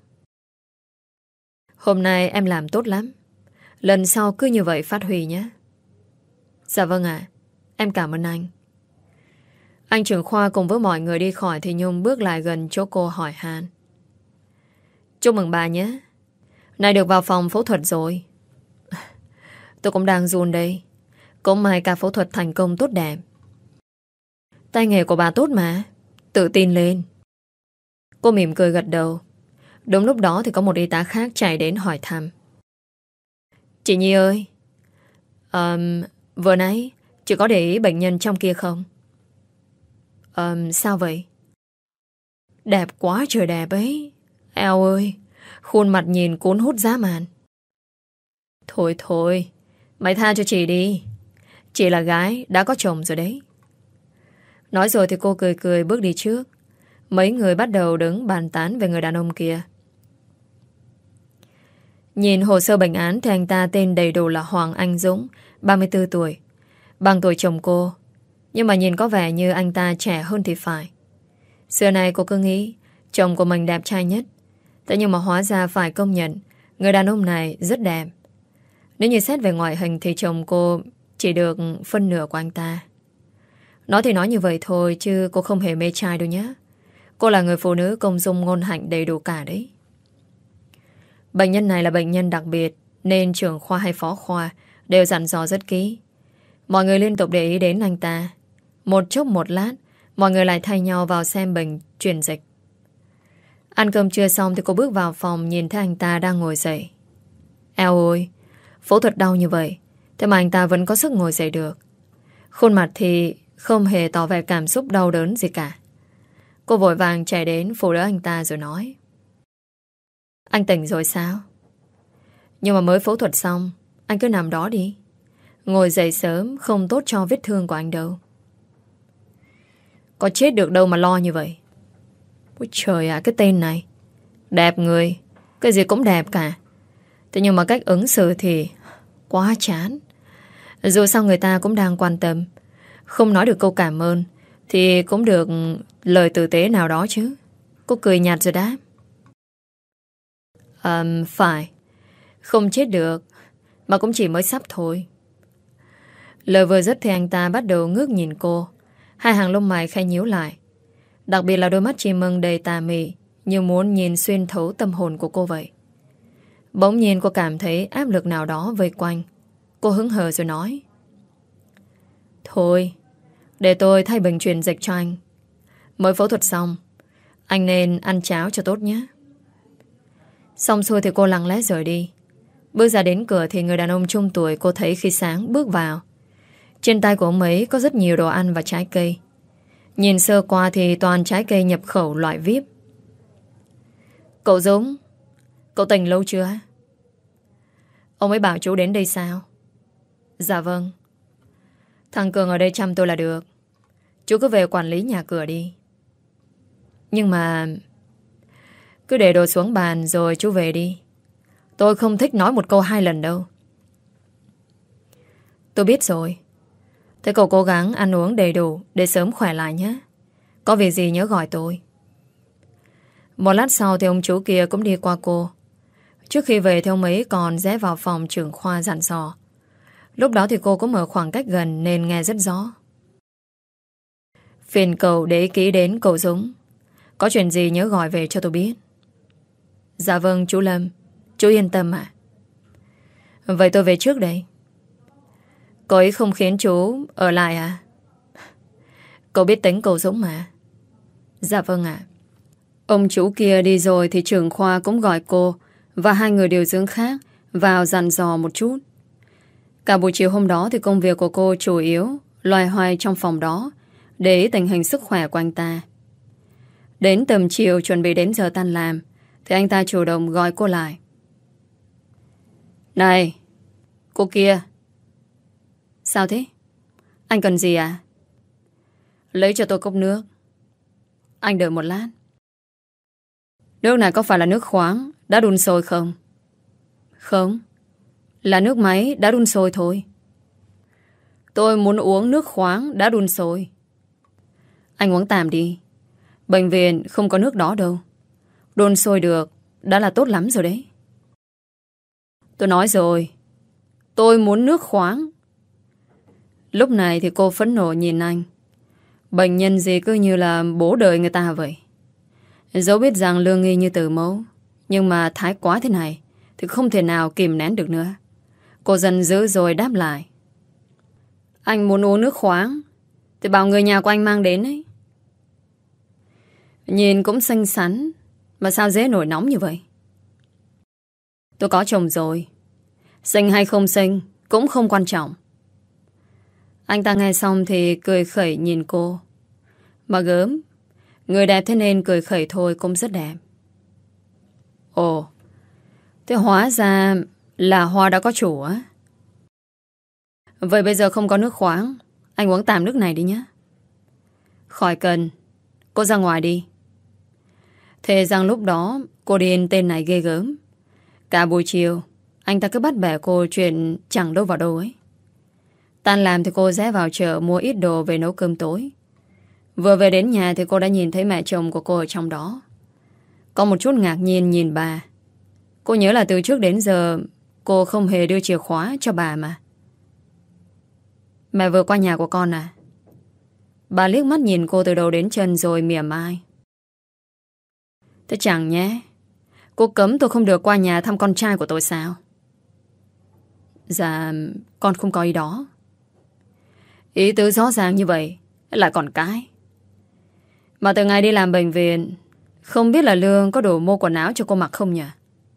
"Hôm nay em làm tốt lắm. Lần sau cứ như vậy phát huy nhé." "Dạ vâng ạ, em cảm ơn anh." Anh trưởng khoa cùng với mọi người đi khỏi thì Nhung bước lại gần chỗ cô hỏi han: "Chúc mừng bà nhé. Này được vào phòng phẫu thuật rồi." "Tôi cũng đang run đây. Cũng may cả phẫu thuật thành công tốt đẹp." "Tay nghề của bà tốt mà. Tự tin lên." Cô mỉm cười gật đầu. Đúng lúc đó thì có một y tá khác chạy đến hỏi thăm: "Chị Nhi ơi, um, vừa nãy chị có để ý bệnh nhân trong kia không?" um, "Sao vậy?" "Đẹp quá trời đẹp ấy. Eo ơi, khuôn mặt nhìn cuốn hút dã man." "Thôi thôi, mày tha cho chị đi. Chị là gái, đã có chồng rồi đấy." Nói rồi thì cô cười cười bước đi trước. Mấy người bắt đầu đứng bàn tán về người đàn ông kia. Nhìn hồ sơ bệnh án thì anh ta tên đầy đủ là Hoàng Anh Dũng, ba mươi tư tuổi, bằng tuổi chồng cô. Nhưng mà nhìn có vẻ như anh ta trẻ hơn thì phải. Xưa này cô cứ nghĩ chồng của mình đẹp trai nhất. Thế nhưng mà hóa ra phải công nhận người đàn ông này rất đẹp. Nếu như xét về ngoại hình thì chồng cô chỉ được phân nửa của anh ta. Nói thì nói như vậy thôi chứ cô không hề mê trai đâu nhé. Cô là người phụ nữ công dung ngôn hạnh đầy đủ cả đấy. Bệnh nhân này là bệnh nhân đặc biệt nên trưởng khoa hay phó khoa đều dặn dò rất kỹ. Mọi người liên tục để ý đến anh ta. Một chốc một lát mọi người lại thay nhau vào xem bệnh truyền dịch. Ăn cơm trưa xong thì cô bước vào phòng, nhìn thấy anh ta đang ngồi dậy. Eo ơi, phẫu thuật đau như vậy thế mà anh ta vẫn có sức ngồi dậy được. Khuôn mặt thì không hề tỏ vẻ cảm xúc đau đớn gì cả. Cô vội vàng chạy đến phụ đỡ anh ta rồi nói: "Anh tỉnh rồi sao? Nhưng mà mới phẫu thuật xong, anh cứ nằm đó đi. Ngồi dậy sớm không tốt cho vết thương của anh đâu." "Có chết được đâu mà lo như vậy." Ôi trời ạ, cái tên này đẹp người, cái gì cũng đẹp cả. Thế nhưng mà cách ứng xử thì quá chán. Dù sao người ta cũng đang quan tâm. Không nói được câu cảm ơn thì cũng được lời tử tế nào đó chứ. Cô cười nhạt rồi đáp: um, Phải. Không chết được, mà cũng chỉ mới sắp thôi." Lời vừa dứt thì anh ta bắt đầu ngước nhìn cô. Hai hàng lông mày khẽ nhíu lại. Đặc biệt là đôi mắt chim ưng đầy tà mị, như muốn nhìn xuyên thấu tâm hồn của cô vậy. Bỗng nhiên cô cảm thấy áp lực nào đó vây quanh. Cô hững hờ rồi nói: "Thôi, để tôi thay bình truyền dịch cho anh. Mới phẫu thuật xong, anh nên ăn cháo cho tốt nhé." Xong xuôi thì cô lặng lẽ rời đi. Bước ra đến cửa thì người đàn ông trung tuổi cô thấy khi sáng bước vào. Trên tay của ông ấy có rất nhiều đồ ăn và trái cây. Nhìn sơ qua thì toàn trái cây nhập khẩu loại vi ai pi. "Cậu Dũng, cậu tỉnh lâu chưa?" "Ông ấy bảo chú đến đây sao?" "Dạ vâng." "Thằng Cường ở đây chăm tôi là được. Chú cứ về quản lý nhà cửa đi." "Nhưng mà..." "Cứ để đồ xuống bàn rồi chú về đi. Tôi không thích nói một câu hai lần đâu." "Tôi biết rồi. Thế cậu cố gắng ăn uống đầy đủ để sớm khỏe lại nhé. Có việc gì nhớ gọi tôi." Một lát sau thì ông chú kia cũng đi qua cô. Trước khi về thì ông ấy còn rẽ vào phòng trưởng khoa dặn dò. Lúc đó thì cô cũng ở khoảng cách gần nên nghe rất rõ. "Phiền cậu để ý kỹ đến cậu Dũng. Có chuyện gì nhớ gọi về cho tôi biết." "Dạ vâng chú Lâm. Chú yên tâm ạ." "Vậy tôi về trước đây." "Cô ấy không khiến chú ở lại à?" "Cậu biết tính cậu Dũng mà." "Dạ vâng ạ." Ông chú kia đi rồi thì trưởng khoa cũng gọi cô và hai người điều dưỡng khác vào dặn dò một chút. Cả buổi chiều hôm đó thì công việc của cô chủ yếu loay hoay trong phòng đó để tình hình sức khỏe của anh ta. Đến tầm chiều chuẩn bị đến giờ tan làm thì anh ta chủ động gọi cô lại. "Này, cô kia." "Sao thế? Anh cần gì à?" "Lấy cho tôi cốc nước." "Anh đợi một lát." "Nước này có phải là nước khoáng đã đun sôi không?" "Không." Là nước máy đã đun sôi thôi. Tôi muốn uống nước khoáng đã đun sôi. Anh uống tạm đi. Bệnh viện không có nước đó đâu. Đun sôi được đã là tốt lắm rồi đấy. Tôi nói rồi, tôi muốn nước khoáng. Lúc này thì cô phẫn nộ nhìn anh. Bệnh nhân gì cứ như là bố đời người ta vậy. Dẫu biết rằng lương nghi như từ mẫu, nhưng mà thái quá thế này thì không thể nào kìm nén được nữa. Cô giận dữ rồi đáp lại. Anh muốn uống nước khoáng thì bảo người nhà của anh mang đến ấy. Nhìn cũng xinh xắn, mà sao dễ nổi nóng như vậy? Tôi có chồng rồi. Xinh hay không xinh cũng không quan trọng. Anh ta nghe xong thì cười khẩy nhìn cô. Mà gớm, người đẹp thế nên cười khẩy thôi cũng rất đẹp. Ồ, thế hóa ra là Hoa đã có chủ á. Vậy bây giờ không có nước khoáng, anh uống tạm nước này đi nhé. Khỏi cần, cô ra ngoài đi. Thế rằng lúc đó cô điên tên này ghê gớm. Cả buổi chiều anh ta cứ bắt bẻ cô chuyện chẳng đâu vào đâu ấy. Tan làm thì cô rẽ vào chợ mua ít đồ về nấu cơm tối. Vừa về đến nhà thì cô đã nhìn thấy mẹ chồng của cô ở trong đó. Có một chút ngạc nhiên nhìn bà. Cô nhớ là từ trước đến giờ cô không hề đưa chìa khóa cho bà mà. Mẹ vừa qua nhà của con à? Bà liếc mắt nhìn cô từ đầu đến chân rồi mỉa mai. Thế chẳng nhé, cô cấm tôi không được qua nhà thăm con trai của tôi sao? Dạ, con không có ý đó. Ý tứ rõ ràng như vậy lại còn cái. Mà từ ngày đi làm bệnh viện, không biết là Lương có đủ mua quần áo cho cô mặc không nhỉ?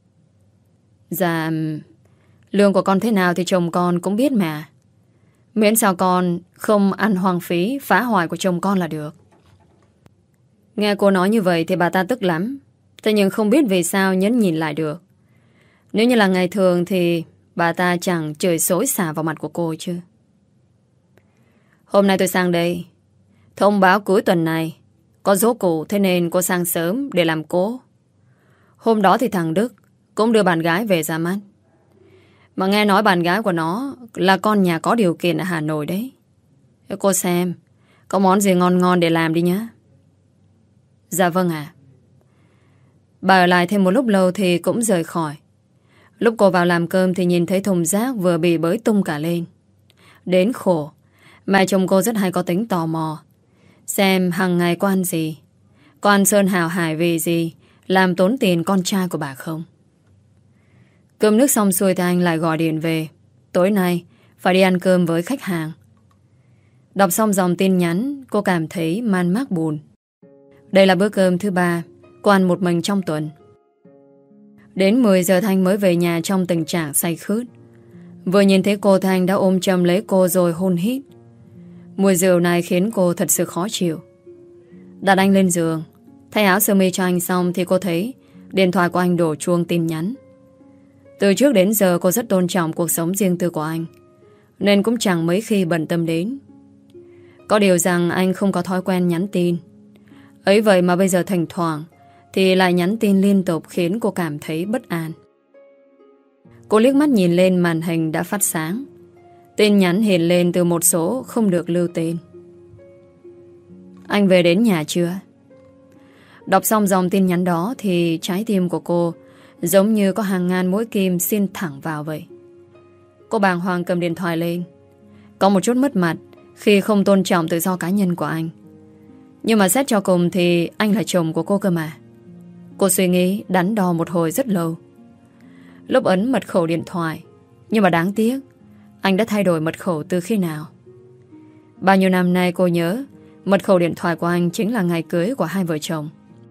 Dạ, lương của con thế nào thì chồng con cũng biết mà. Miễn sao con không ăn hoang phí phá hoại của chồng con là được. Nghe cô nói như vậy thì bà ta tức lắm. Thế nhưng không biết vì sao nhấn nhìn lại được. Nếu như là ngày thường thì bà ta chẳng chửi xối xả vào mặt của cô chứ. Hôm nay tôi sang đây thông báo cuối tuần này có dỗ cụ, thế nên cô sang sớm để làm cố. Hôm đó thì thằng Đức cũng đưa bạn gái về ra mắt. Mà nghe nói bạn gái của nó là con nhà có điều kiện ở Hà Nội đấy. Cô xem có món gì ngon ngon để làm đi nhá. Dạ vâng ạ. Bà ở lại thêm một lúc lâu thì cũng rời khỏi. Lúc cô vào làm cơm thì nhìn thấy thùng rác vừa bị bới tung cả lên. Đến khổ. Mẹ chồng cô rất hay có tính tò mò. Xem hàng ngày có ăn gì, có ăn sơn hào hải vị gì, làm tốn tiền con trai của bà không. Cơm nước xong xuôi thì anh lại gọi điện về. Tối nay phải đi ăn cơm với khách hàng. Đọc xong dòng tin nhắn, cô cảm thấy man mác buồn. Đây là bữa cơm thứ ba cô ăn một mình trong tuần. Đến mười giờ Thanh mới về nhà trong tình trạng say khướt. Vừa nhìn thấy cô, Thanh đã ôm chầm lấy cô rồi hôn hít. Mùi rượu này khiến cô thật sự khó chịu. Đặt anh lên giường, thay áo sơ mi cho anh xong thì cô thấy điện thoại của anh đổ chuông tin nhắn. Từ trước đến giờ cô rất tôn trọng cuộc sống riêng tư của anh, nên cũng chẳng mấy khi bận tâm đến. Có điều rằng anh không có thói quen nhắn tin. Ấy vậy mà bây giờ thỉnh thoảng thì lại nhắn tin liên tục khiến cô cảm thấy bất an. Cô liếc mắt nhìn lên màn hình đã phát sáng. Tin nhắn hiện lên từ một số không được lưu tên. Anh về đến nhà chưa? Đọc xong dòng tin nhắn đó thì trái tim của cô giống như có hàng ngàn mũi kim xin thẳng vào vậy. Cô bàng hoàng cầm điện thoại lên. Có một chút mất mặt khi không tôn trọng tự do cá nhân của anh. Nhưng mà xét cho cùng thì anh là chồng của cô cơ mà. Cô suy nghĩ đắn đo một hồi rất lâu. Lúc ấn mật khẩu điện thoại, nhưng mà đáng tiếc anh đã thay đổi mật khẩu từ khi nào. Bao nhiêu năm nay cô nhớ mật khẩu điện thoại của anh chính là ngày cưới của hai vợ chồng.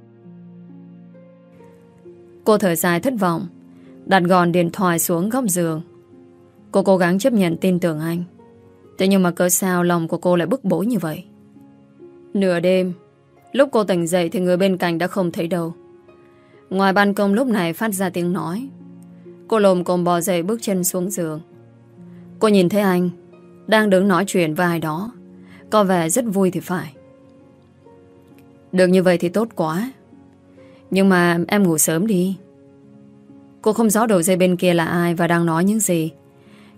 Cô thở dài thất vọng, đặt gọn điện thoại xuống góc giường. Cô cố gắng chấp nhận tin tưởng anh. Thế nhưng mà cớ sao lòng của cô lại bức bối như vậy? Nửa đêm, lúc cô tỉnh dậy thì người bên cạnh đã không thấy đâu. Ngoài ban công lúc này phát ra tiếng nói. Cô lồm cồm bò dậy bước chân xuống giường. Cô nhìn thấy anh đang đứng nói chuyện với ai đó, có vẻ rất vui thì phải. Được như vậy thì tốt quá. Nhưng mà em ngủ sớm đi. Cô không rõ đầu dây bên kia là ai và đang nói những gì,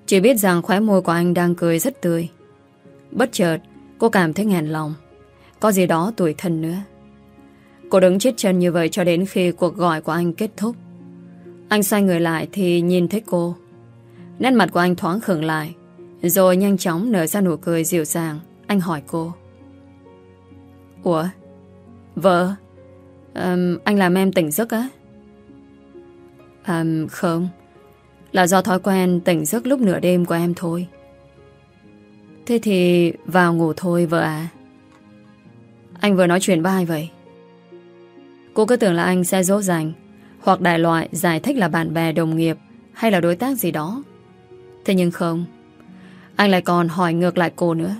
Chỉ biết rằng khóe môi của anh đang cười rất tươi. Bất chợt cô cảm thấy nghẹn lòng. Có gì đó tủi thân nữa. Cô đứng chết chân như vậy cho đến khi cuộc gọi của anh kết thúc. Anh xoay người lại thì nhìn thấy cô. Nét mặt của anh thoáng khựng lại, rồi nhanh chóng nở ra nụ cười dịu dàng. Anh hỏi cô: Ủa? Vợ? À, anh làm em tỉnh giấc á? À, không. Là do thói quen tỉnh giấc lúc nửa đêm của em thôi. Thế thì vào ngủ thôi vợ à. Anh vừa nói chuyện với ai vậy? Cô cứ tưởng là anh sẽ dỗ dành, hoặc đại loại giải thích là bạn bè đồng nghiệp hay là đối tác gì đó. Thế nhưng không, anh lại còn hỏi ngược lại cô nữa.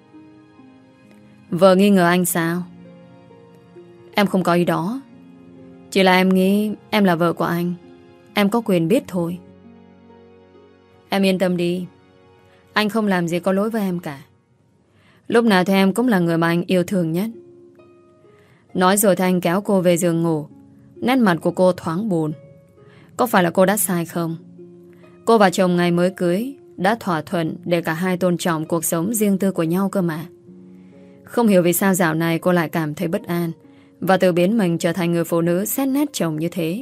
Vợ nghi ngờ anh sao? Em không có ý đó. Chỉ là em nghĩ em là vợ của anh, em có quyền biết thôi. Em yên tâm đi, anh không làm gì có lỗi với em cả. Lúc nào thì em cũng là người mà anh yêu thương nhất. Nói rồi thì anh kéo cô về giường ngủ. Nét mặt của cô thoáng buồn. Có phải là cô đã sai không? Cô và chồng ngày mới cưới đã thỏa thuận để cả hai tôn trọng cuộc sống riêng tư của nhau cơ mà. Không hiểu vì sao dạo này cô lại cảm thấy bất an và tự biến mình trở thành người phụ nữ xét nét chồng như thế.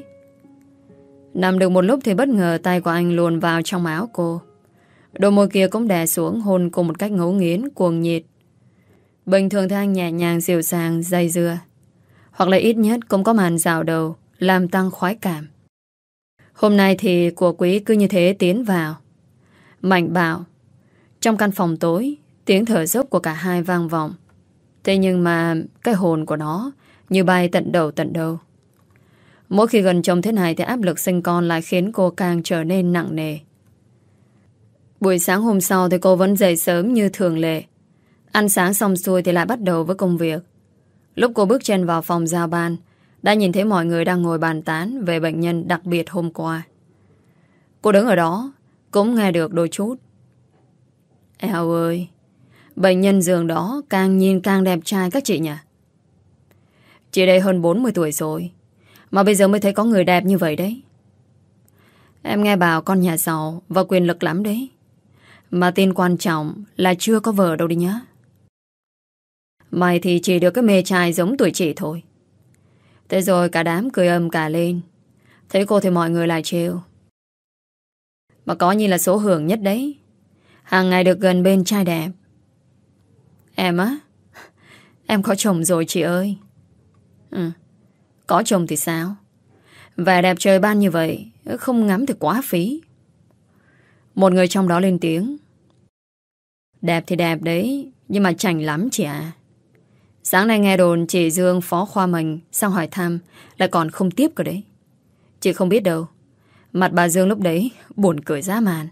Nằm được một lúc thì bất ngờ tay của anh luồn vào trong áo cô. Đôi môi kia cũng đè xuống hôn cô một cách ngấu nghiến, cuồng nhiệt. Bình thường thì anh nhẹ nhàng dịu dàng, dây dưa, hoặc là ít nhất cũng có màn dạo đầu làm tăng khoái cảm. Hôm nay thì của quý cứ như thế tiến vào. Mạnh bạo. Trong căn phòng tối, tiếng thở dốc của cả hai vang vọng. Thế nhưng mà cái hồn của nó như bay tận đầu tận đầu. Mỗi khi gần chồng thế này thì áp lực sinh con lại khiến cô càng trở nên nặng nề. Buổi sáng hôm sau thì cô vẫn dậy sớm như thường lệ. Ăn sáng xong xuôi thì lại bắt đầu với công việc. Lúc cô bước chân vào phòng giao ban, đã nhìn thấy mọi người đang ngồi bàn tán về bệnh nhân đặc biệt hôm qua. Cô đứng ở đó cũng nghe được đôi chút. Eo ơi, bệnh nhân giường đó càng nhìn càng đẹp trai các chị nhỉ? Chị đây hơn bốn mươi tuổi rồi, mà bây giờ mới thấy có người đẹp như vậy đấy. Em nghe bảo con nhà giàu và quyền lực lắm đấy. Mà tin quan trọng là chưa có vợ đâu đi nhá. Mày thì chỉ được cái mê trai giống tuổi chị thôi. Thế rồi cả đám cười ầm cả lên. Thấy cô thì mọi người lại trêu. Mà có như là số hưởng nhất đấy. Hàng ngày được gần bên trai đẹp. Em á? Em có chồng rồi chị ơi. Ừ, có chồng thì sao? Vẻ đẹp trời ban như vậy, không ngắm thì quá phí. Một người trong đó lên tiếng. Đẹp thì đẹp đấy, nhưng mà chảnh lắm chị ạ. Sáng nay nghe đồn chị Dương phó khoa mình sang hỏi thăm, lại còn không tiếp cơ đấy. Chị không biết đâu. Mặt bà Dương lúc đấy buồn cười dã man.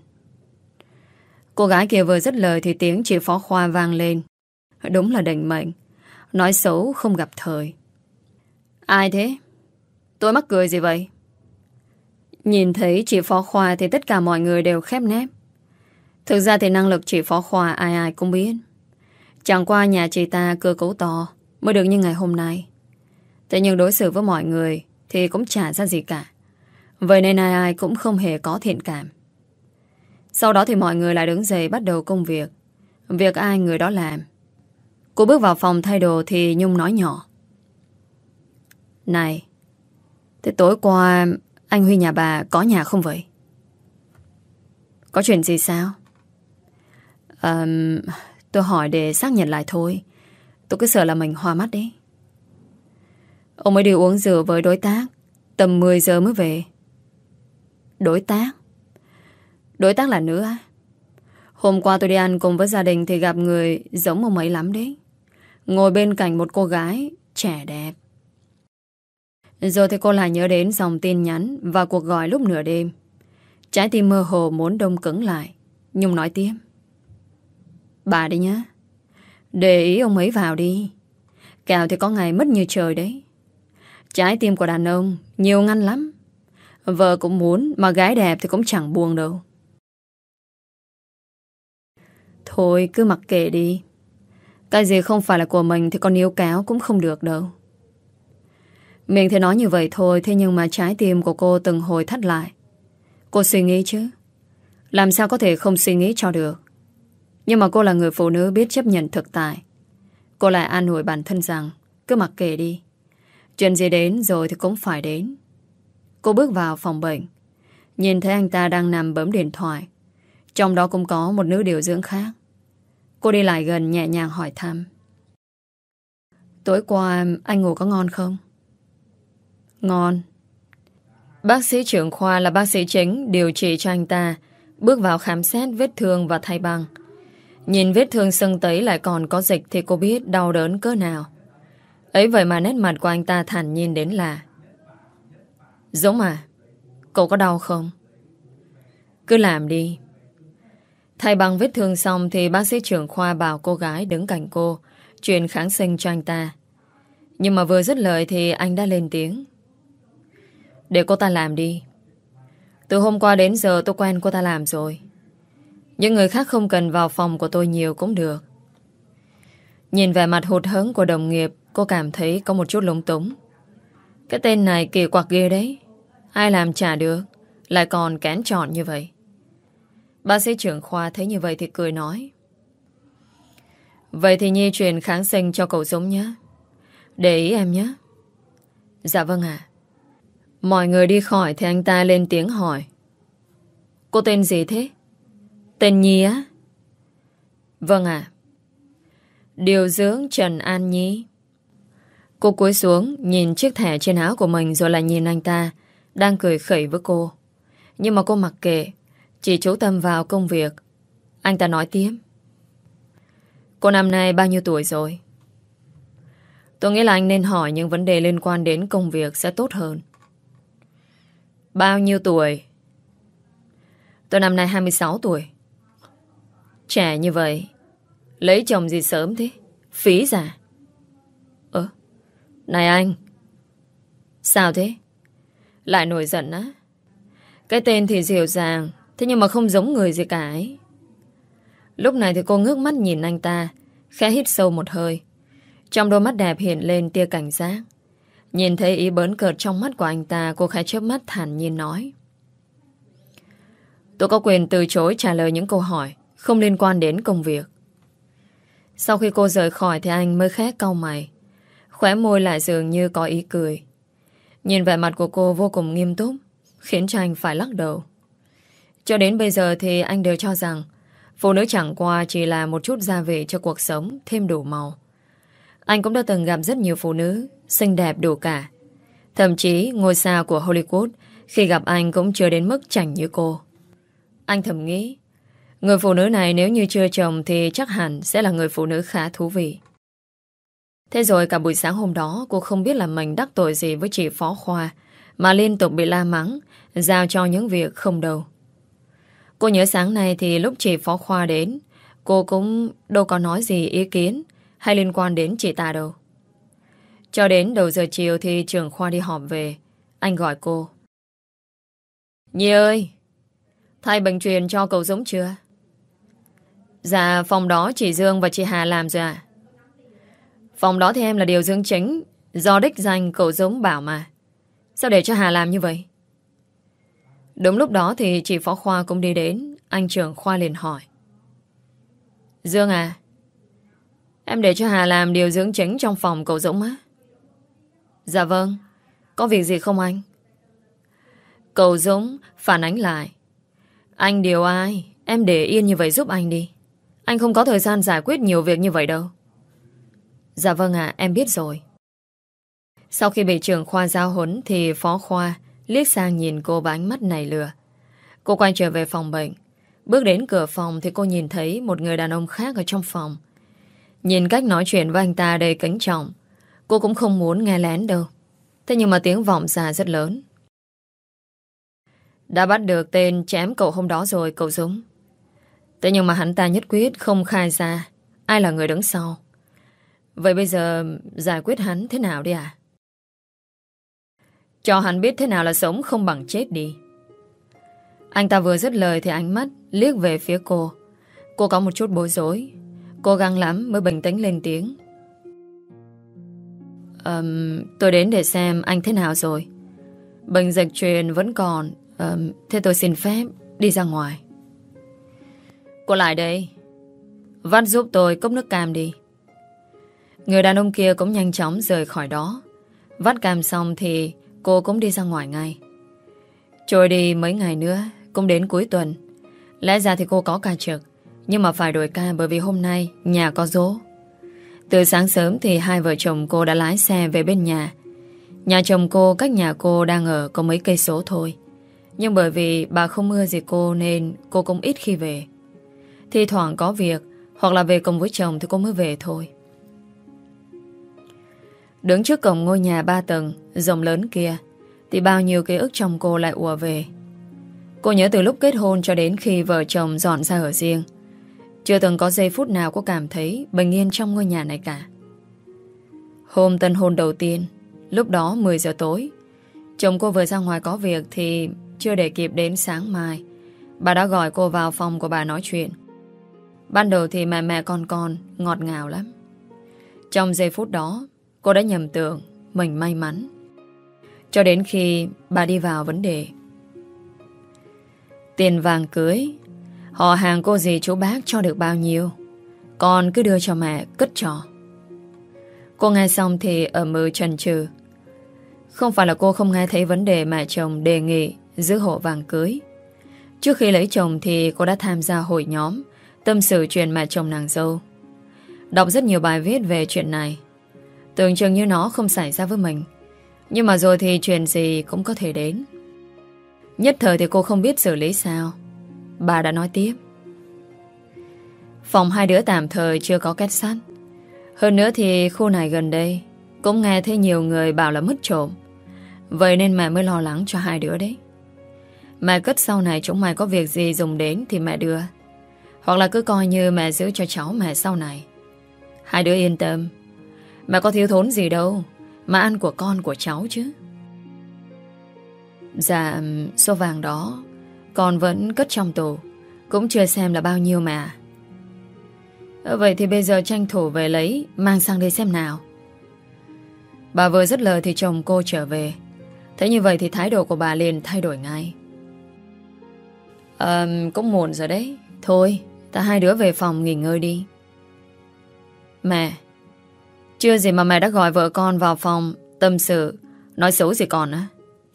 Cô gái kia vừa dứt lời thì tiếng chị phó khoa vang lên. Đúng là định mệnh. Nói xấu không gặp thời. Ai thế? Tôi mắc cười gì vậy? Nhìn thấy chị phó khoa thì tất cả mọi người đều khép nép. Thực ra thì năng lực chị phó khoa ai ai cũng biết. Chẳng qua nhà chị ta cơ cấu to mới được như ngày hôm nay. Thế nhưng đối xử với mọi người thì cũng chả ra gì cả. Vậy nên ai ai cũng không hề có thiện cảm. Sau đó thì mọi người lại đứng dậy bắt đầu công việc. Việc ai người đó làm. Cô bước vào phòng thay đồ thì Nhung nói nhỏ. Này, thế tối qua anh Huy nhà bà có nhà không vậy? Có chuyện gì sao? À, tôi hỏi để xác nhận lại thôi. Tôi cứ sợ là mình hoa mắt đấy. Ông ấy đi uống rượu với đối tác, tầm mười giờ mới về. Đối tác? Đối tác là nữ á? Hôm qua tôi đi ăn cùng với gia đình thì gặp người giống ông ấy lắm đấy. Ngồi bên cạnh một cô gái trẻ đẹp. Rồi thì cô lại nhớ đến dòng tin nhắn và cuộc gọi lúc nửa đêm. Trái tim mơ hồ muốn đông cứng lại. Nhung nói tiếp. Bà đi nhá. Để ý ông ấy vào đi. Kẻo thì có ngày mất như trời đấy. Trái tim của đàn ông nhiều ngăn lắm. Vợ cũng muốn, mà gái đẹp thì cũng chẳng buông đâu. Thôi cứ mặc kệ đi. Cái gì không phải là của mình thì con níu kéo cũng không được đâu. Mình thì nói như vậy thôi. Thế nhưng mà trái tim của cô từng hồi thắt lại. Cô suy nghĩ chứ. Làm sao có thể không suy nghĩ cho được. Nhưng mà cô là người phụ nữ biết chấp nhận thực tại. Cô lại an ủi bản thân rằng cứ mặc kệ đi. Chuyện gì đến rồi thì cũng phải đến. Cô bước vào phòng bệnh, nhìn thấy anh ta đang nằm bấm điện thoại. Trong đó cũng có một nữ điều dưỡng khác. Cô đi lại gần nhẹ nhàng hỏi thăm. Tối qua anh ngủ có ngon không? Ngon. Bác sĩ trưởng khoa là bác sĩ chính điều trị cho anh ta, bước vào khám xét vết thương và thay băng. Nhìn vết thương sưng tấy lại còn có dịch thì cô biết đau đớn cỡ nào. Ấy vậy mà nét mặt của anh ta thản nhiên đến lạ. Dũng à, cậu có đau không? Cứ làm đi. Thay băng vết thương xong thì bác sĩ trưởng khoa bảo cô gái đứng cạnh cô truyền kháng sinh cho anh ta. Nhưng mà vừa dứt lời thì anh đã lên tiếng. Để cô ta làm đi. Từ hôm qua đến giờ tôi quen cô ta làm rồi. Những người khác không cần vào phòng của tôi nhiều cũng được. Nhìn vẻ mặt hụt hẫng của đồng nghiệp, cô cảm thấy có một chút lúng túng. Cái tên này kỳ quặc ghê đấy. Ai làm chả được, lại còn kén chọn như vậy. Bác sĩ trưởng khoa thấy như vậy thì cười nói. Vậy thì Nhi truyền kháng sinh cho cậu Dũng nhé. Để ý em nhé. Dạ vâng ạ. Mọi người đi khỏi thì anh ta lên tiếng hỏi. Cô tên gì thế? Tên Nhi á? Vâng ạ. Điều dưỡng Trần An Nhi. Cô cúi xuống nhìn chiếc thẻ trên áo của mình rồi lại nhìn anh ta đang cười khẩy với cô. Nhưng mà cô mặc kệ, chỉ chú tâm vào công việc. Anh ta nói tiếp. Cô năm nay bao nhiêu tuổi rồi? Tôi nghĩ là anh nên hỏi những vấn đề liên quan đến công việc sẽ tốt hơn. Bao nhiêu tuổi? Tôi năm nay hai mươi sáu tuổi. Trẻ như vậy, lấy chồng gì sớm thế? Phí ra. Ơ, này anh. Sao thế? Lại nổi giận á? Cái tên thì dịu dàng, thế nhưng mà không giống người gì cả ấy. Lúc này thì cô ngước mắt nhìn anh ta, khẽ hít sâu một hơi. Trong đôi mắt đẹp hiện lên tia cảnh giác. Nhìn thấy ý bớn cợt trong mắt của anh ta, cô khẽ chớp mắt thản nhiên nói. Tôi có quyền từ chối trả lời những câu hỏi không liên quan đến công việc. Sau khi cô rời khỏi thì anh mới khẽ cau mày. Khóe môi lại dường như có ý cười. Nhìn vẻ mặt của cô vô cùng nghiêm túc, khiến cho anh phải lắc đầu. Cho đến bây giờ thì anh đều cho rằng phụ nữ chẳng qua chỉ là một chút gia vị cho cuộc sống thêm đủ màu. Anh cũng đã từng gặp rất nhiều phụ nữ xinh đẹp đủ cả. Thậm chí ngôi sao của Hollywood khi gặp anh cũng chưa đến mức chảnh như cô. Anh thầm nghĩ, người phụ nữ này nếu như chưa chồng thì chắc hẳn sẽ là người phụ nữ khá thú vị. Thế rồi cả buổi sáng hôm đó cô không biết là mình đắc tội gì với chị phó khoa mà liên tục bị la mắng, giao cho những việc không đâu. Cô nhớ sáng nay thì lúc chị phó khoa đến, cô cũng đâu có nói gì ý kiến hay liên quan đến chị ta đâu. Cho đến đầu giờ chiều thì trưởng khoa đi họp về. Anh gọi cô. Nhi ơi, thay bệnh truyền cho cậu Dũng chưa? Dạ, phòng đó chị Dương và chị Hà làm rồi ạ. Phòng đó thì em là điều dưỡng chính, do đích danh cậu Dũng bảo mà. Sao để cho Hà làm như vậy? Đúng lúc đó thì chị phó khoa cũng đi đến. Anh trưởng khoa liền hỏi. Dương à, em để cho Hà làm điều dưỡng chính trong phòng cậu Dũng á? Dạ vâng. Có việc gì không anh? Cậu Dũng phản ánh lại. Anh điều ai, em để yên như vậy giúp anh đi. Anh không có thời gian giải quyết nhiều việc như vậy đâu. Dạ vâng ạ, em biết rồi. Sau khi bị trưởng khoa giáo huấn thì phó khoa liếc sang nhìn cô với ánh mắt này lừa. Cô quay trở về phòng bệnh. Bước đến cửa phòng thì cô nhìn thấy một người đàn ông khác ở trong phòng. Nhìn cách nói chuyện với anh ta đầy kính trọng, cô cũng không muốn nghe lén đâu. Thế nhưng mà tiếng vọng ra rất lớn. Đã bắt được tên chém cậu hôm đó rồi cậu Dũng. Thế nhưng mà hắn ta nhất quyết không khai ra ai là người đứng sau. Vậy bây giờ giải quyết hắn thế nào đi à? Cho hắn biết thế nào là sống không bằng chết đi. Anh ta vừa dứt lời thì ánh mắt liếc về phía cô. Cô có một chút bối rối, cố gắng lắm mới bình tĩnh lên tiếng. um, Tôi đến để xem anh thế nào rồi. Bệnh dịch truyền vẫn còn. um, Thế tôi xin phép đi ra ngoài. Cô lại đây. Vắt giúp tôi cốc nước cam đi. Người đàn ông kia cũng nhanh chóng rời khỏi đó. Vắt cam xong thì cô cũng đi ra ngoài ngay. Trôi đi mấy ngày nữa cũng đến cuối tuần. Lẽ ra thì cô có ca trực, nhưng mà phải đổi ca bởi vì hôm nay nhà có giỗ. Từ sáng sớm thì hai vợ chồng cô đã lái xe về bên nhà. Nhà chồng cô cách nhà cô đang ở có mấy cây số thôi. Nhưng bởi vì bà không ưa gì cô nên cô cũng ít khi về. Thì thoảng có việc hoặc là về cùng với chồng thì cô mới về thôi. Đứng trước cổng ngôi nhà ba tầng rộng lớn kia thì bao nhiêu ký ức trong cô lại ùa về. Cô nhớ từ lúc kết hôn cho đến khi vợ chồng dọn ra ở riêng, chưa từng có giây phút nào cô cảm thấy bình yên trong ngôi nhà này cả. Hôm tân hôn đầu tiên, lúc đó mười giờ tối, chồng cô vừa ra ngoài có việc thì chưa để kịp đến sáng mai, bà đã gọi cô vào phòng của bà nói chuyện. Ban đầu thì mẹ mẹ con con ngọt ngào lắm. Trong giây phút đó, cô đã nhầm tưởng mình may mắn. Cho đến khi bà đi vào vấn đề. Tiền vàng cưới, họ hàng cô dì chú bác cho được bao nhiêu, con cứ đưa cho mẹ cất trò. Cô nghe xong thì ở mừ chần chừ. Không phải là cô không nghe thấy vấn đề mẹ chồng đề nghị giữ hộ vàng cưới. Trước khi lấy chồng thì cô đã tham gia hội nhóm tâm sự chuyện mẹ chồng nàng dâu. Đọc rất nhiều bài viết về chuyện này. Tưởng chừng như nó không xảy ra với mình, nhưng mà rồi thì chuyện gì cũng có thể đến. Nhất thời thì cô không biết xử lý sao. Bà đã nói tiếp. Phòng hai đứa tạm thời chưa có két sắt. Hơn nữa thì khu này gần đây cũng nghe thấy nhiều người bảo là mất trộm. Vậy nên mẹ mới lo lắng cho hai đứa đấy. Mẹ cất sau này chúng mày có việc gì dùng đến thì mẹ đưa, hoặc là cứ coi như mẹ giữ cho cháu mẹ sau này. Hai đứa yên tâm, mẹ có thiếu thốn gì đâu mà ăn của con của cháu chứ. Dạ, số vàng đó con vẫn cất trong tủ, cũng chưa xem là bao nhiêu mà. Vậy thì bây giờ tranh thủ về lấy, mang sang đây xem nào. Bà vừa dứt lời thì chồng cô trở về. Thế như vậy thì thái độ của bà liền thay đổi ngay. Ờ, cũng muộn rồi đấy. Thôi, ta hai đứa về phòng nghỉ ngơi đi. Mẹ, chưa gì mà mẹ đã gọi vợ con vào phòng tâm sự, nói xấu gì con á?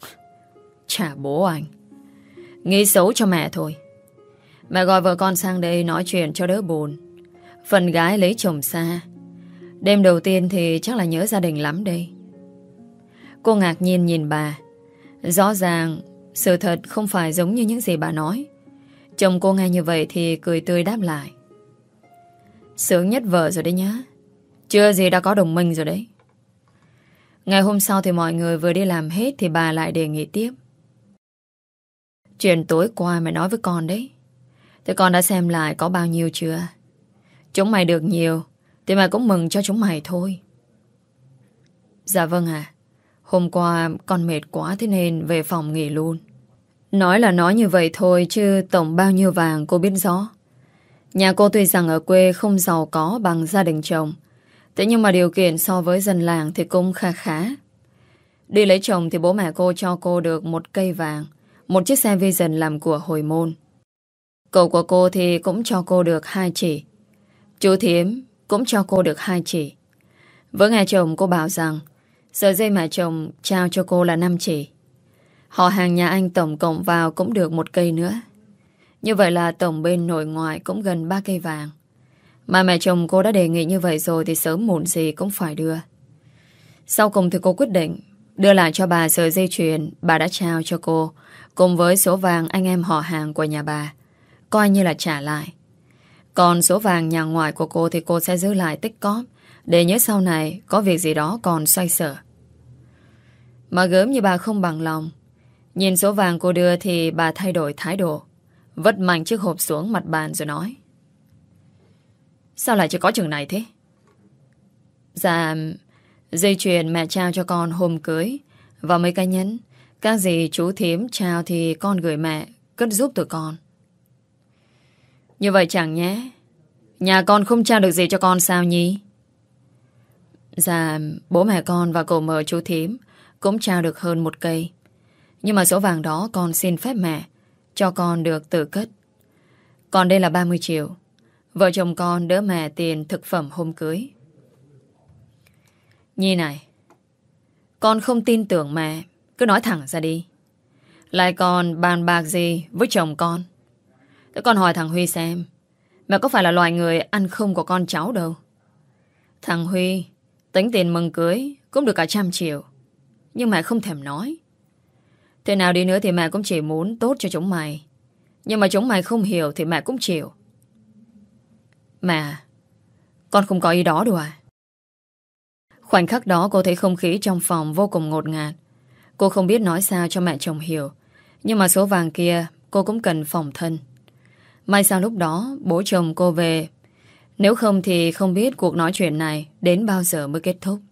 Chả bố anh, nghĩ xấu cho mẹ thôi. Mẹ gọi vợ con sang đây nói chuyện cho đỡ buồn. Phần gái lấy chồng xa, đêm đầu tiên thì chắc là nhớ gia đình lắm đây. Cô ngạc nhiên nhìn bà. Rõ ràng sự thật không phải giống như những gì bà nói. Chồng cô nghe như vậy thì cười tươi đáp lại. Sướng nhất vợ rồi đấy nhá. Chưa gì đã có đồng minh rồi đấy. Ngày hôm sau thì mọi người vừa đi làm hết thì bà lại đề nghị tiếp. Chuyện tối qua mày nói với con đấy, thế con đã xem lại có bao nhiêu chưa? Chúng mày được nhiều thì mày cũng mừng cho chúng mày thôi. Dạ vâng ạ. À, hôm qua con mệt quá thế nên về phòng nghỉ luôn. Nói là nói như vậy thôi chứ tổng bao nhiêu vàng cô biết rõ. Nhà cô tuy rằng ở quê không giàu có bằng gia đình chồng, thế nhưng mà điều kiện so với dân làng thì cũng khá khá. Đi lấy chồng thì bố mẹ cô cho cô được một cây vàng, một chiếc xe Vision làm của hồi môn. Cậu của cô thì cũng cho cô được hai chỉ. Chú Thiếm cũng cho cô được hai chỉ. Với ngày chồng cô bảo rằng sợi dây mà chồng trao cho cô là năm chỉ. Họ hàng nhà anh tổng cộng vào cũng được một cây nữa. Như vậy là tổng bên nội ngoại cũng gần ba cây vàng. Mà mẹ chồng cô đã đề nghị như vậy rồi thì sớm muộn gì cũng phải đưa. Sau cùng thì cô quyết định đưa lại cho bà sợi dây chuyền bà đã trao cho cô, cùng với số vàng anh em họ hàng của nhà bà, coi như là trả lại. Còn số vàng nhà ngoại của cô thì cô sẽ giữ lại tích cóp, để nhớ sau này có việc gì đó còn xoay sở. Mà gớm như bà không bằng lòng. Nhìn số vàng cô đưa thì bà thay đổi thái độ, vứt mạnh chiếc hộp xuống mặt bàn rồi nói. Sao lại chỉ có chừng này thế? Dạ, dây chuyền mẹ trao cho con hôm cưới và mấy cái nhẫn, các gì chú Thiếm trao thì con gửi mẹ cất giúp tụi con. Như vậy chẳng nhé, nhà con không trao được gì cho con sao nhỉ? Dạ, bố mẹ con và cậu mờ chú Thiếm cũng trao được hơn một cây. Nhưng mà số vàng đó con xin phép mẹ cho con được tự cất. Còn đây là ba mươi triệu. Vợ chồng con đỡ mẹ tiền thực phẩm hôm cưới. Nhi này, con không tin tưởng mẹ, cứ nói thẳng ra đi. Lại còn bàn bạc gì với chồng con? Thế con hỏi thằng Huy xem, mẹ có phải là loài người ăn không của con cháu đâu. Thằng Huy tính tiền mừng cưới cũng được cả trăm triệu, nhưng mẹ không thèm nói. Thế nào đi nữa thì mẹ cũng chỉ muốn tốt cho chúng mày, nhưng mà chúng mày không hiểu thì mẹ cũng chịu. Mẹ, con không có ý đó đâu à? Khoảnh khắc đó cô thấy không khí trong phòng vô cùng ngột ngạt. Cô không biết nói sao cho mẹ chồng hiểu, nhưng mà số vàng kia cô cũng cần phòng thân. May sao lúc đó bố chồng cô về, nếu không thì không biết cuộc nói chuyện này đến bao giờ mới kết thúc.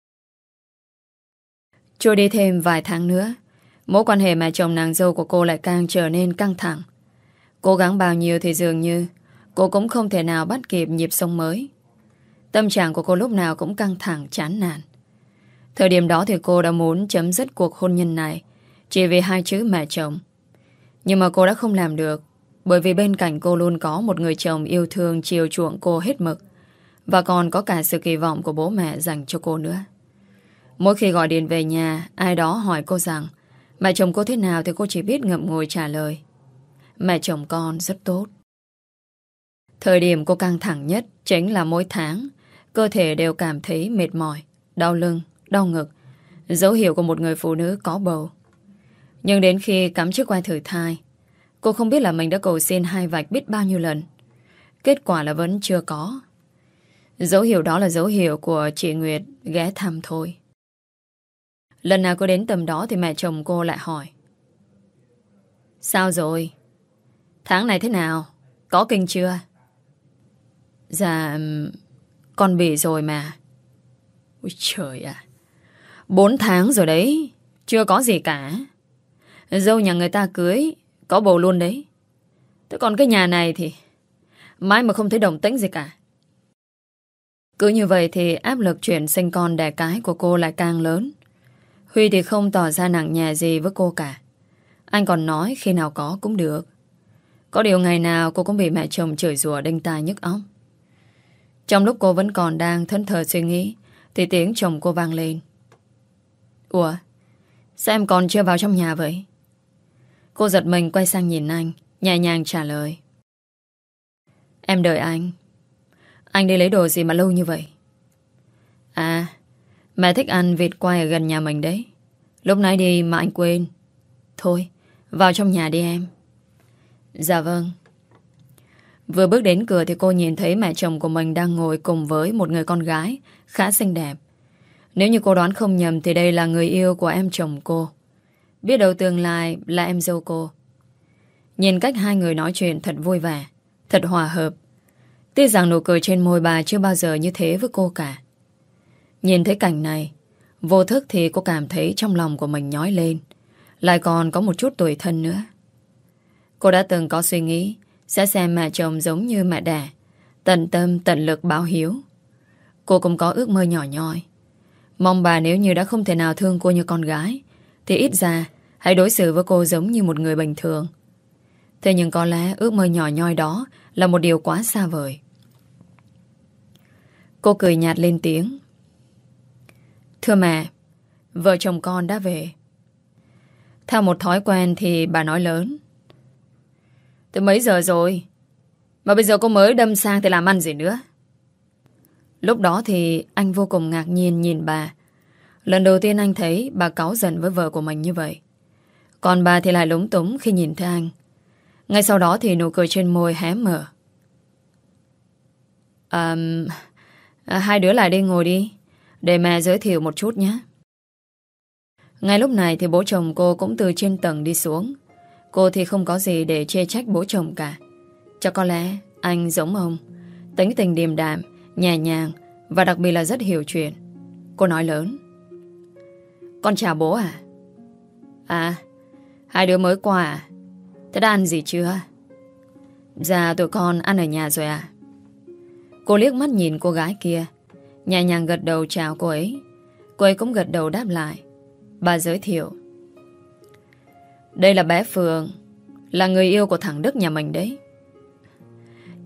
Trôi đi thêm vài tháng nữa, mối quan hệ mẹ chồng nàng dâu của cô lại càng trở nên căng thẳng. Cố gắng bao nhiêu thì dường như cô cũng không thể nào bắt kịp nhịp sống mới. Tâm trạng của cô lúc nào cũng căng thẳng, chán nản. Thời điểm đó thì cô đã muốn chấm dứt cuộc hôn nhân này chỉ vì hai chữ mẹ chồng. Nhưng mà cô đã không làm được, bởi vì bên cạnh cô luôn có một người chồng yêu thương chiều chuộng cô hết mực, và còn có cả sự kỳ vọng của bố mẹ dành cho cô nữa. Mỗi khi gọi điện về nhà, ai đó hỏi cô rằng mẹ chồng cô thế nào thì cô chỉ biết ngậm ngùi trả lời: mẹ chồng con rất tốt. Thời điểm cô căng thẳng nhất chính là mỗi tháng cơ thể đều cảm thấy mệt mỏi, đau lưng, đau ngực, dấu hiệu của một người phụ nữ có bầu. Nhưng đến khi cắm chiếc que thử thai, cô không biết là mình đã cầu xin hai vạch biết bao nhiêu lần. Kết quả là vẫn chưa có. Dấu hiệu đó là dấu hiệu của chị Nguyệt ghé thăm thôi. Lần nào cô đến tầm đó thì mẹ chồng cô lại hỏi: sao rồi? Tháng này thế nào? Có kinh chưa? Dạ, con bị rồi mà. Ôi trời ạ, bốn tháng rồi đấy, chưa có gì cả. Dâu nhà người ta cưới có bầu luôn đấy. Thế còn cái nhà này thì mãi mà không thấy động tĩnh gì cả. Cứ như vậy thì áp lực chuyện sinh con đẻ cái của cô lại càng lớn. Huy thì không tỏ ra nặng nhẹ gì với cô cả. Anh còn nói khi nào có cũng được. Có điều ngày nào cô cũng bị mẹ chồng chửi rủa đinh tai nhức óc. Trong lúc cô vẫn còn đang thẫn thờ suy nghĩ thì tiếng chồng cô vang lên: ủa, sao em còn chưa vào trong nhà vậy? Cô giật mình quay sang nhìn anh, nhẹ nhàng trả lời: em đợi anh. Anh đi lấy đồ gì mà lâu như vậy? À, mẹ thích ăn vịt quay ở gần nhà mình đấy. Lúc nãy đi mà anh quên. Thôi, vào trong nhà đi em. Dạ vâng. Vừa bước đến cửa thì cô nhìn thấy mẹ chồng của mình đang ngồi cùng với một người con gái khá xinh đẹp. Nếu như cô đoán không nhầm thì đây là người yêu của em chồng cô. Biết đâu tương lai là em dâu cô. Nhìn cách hai người nói chuyện thật vui vẻ, thật hòa hợp. Tiếc rằng nụ cười trên môi bà chưa bao giờ như thế với cô cả. Nhìn thấy cảnh này, vô thức thì cô cảm thấy trong lòng của mình nhói lên, lại còn có một chút tủi thân nữa. Cô đã từng có suy nghĩ sẽ xem mẹ chồng giống như mẹ đẻ, tận tâm tận lực báo hiếu. Cô cũng có ước mơ nhỏ nhoi, mong bà nếu như đã không thể nào thương cô như con gái thì ít ra hãy đối xử với cô giống như một người bình thường. Thế nhưng có lẽ ước mơ nhỏ nhoi đó là một điều quá xa vời. Cô cười nhạt lên tiếng: thưa mẹ, vợ chồng con đã về. Theo một thói quen thì bà nói lớn: từ mấy giờ rồi mà bây giờ cô mới đâm sang thì làm ăn gì nữa? Lúc đó thì anh vô cùng ngạc nhiên nhìn bà. Lần đầu tiên anh thấy bà cáu giận với vợ của mình như vậy. Còn bà thì lại lúng túng khi nhìn thấy anh. Ngay sau đó thì nụ cười trên môi hé mở. À, hai đứa lại đây ngồi đi, để mẹ giới thiệu một chút nhé. Ngay lúc này thì bố chồng cô cũng từ trên tầng đi xuống. Cô thì không có gì để chê trách bố chồng cả. Chắc có lẽ anh giống ông, tính tình điềm đạm, nhẹ nhàng và đặc biệt là rất hiểu chuyện. Cô nói lớn: con chào bố à? À, hai đứa mới qua à? Thế đã ăn gì chưa? Dạ tụi con ăn ở nhà rồi à? Cô liếc mắt nhìn cô gái kia, nhẹ nhàng gật đầu chào cô ấy. Cô ấy cũng gật đầu đáp lại. Bà giới thiệu: đây là bé Phương, là người yêu của thằng Đức nhà mình đấy.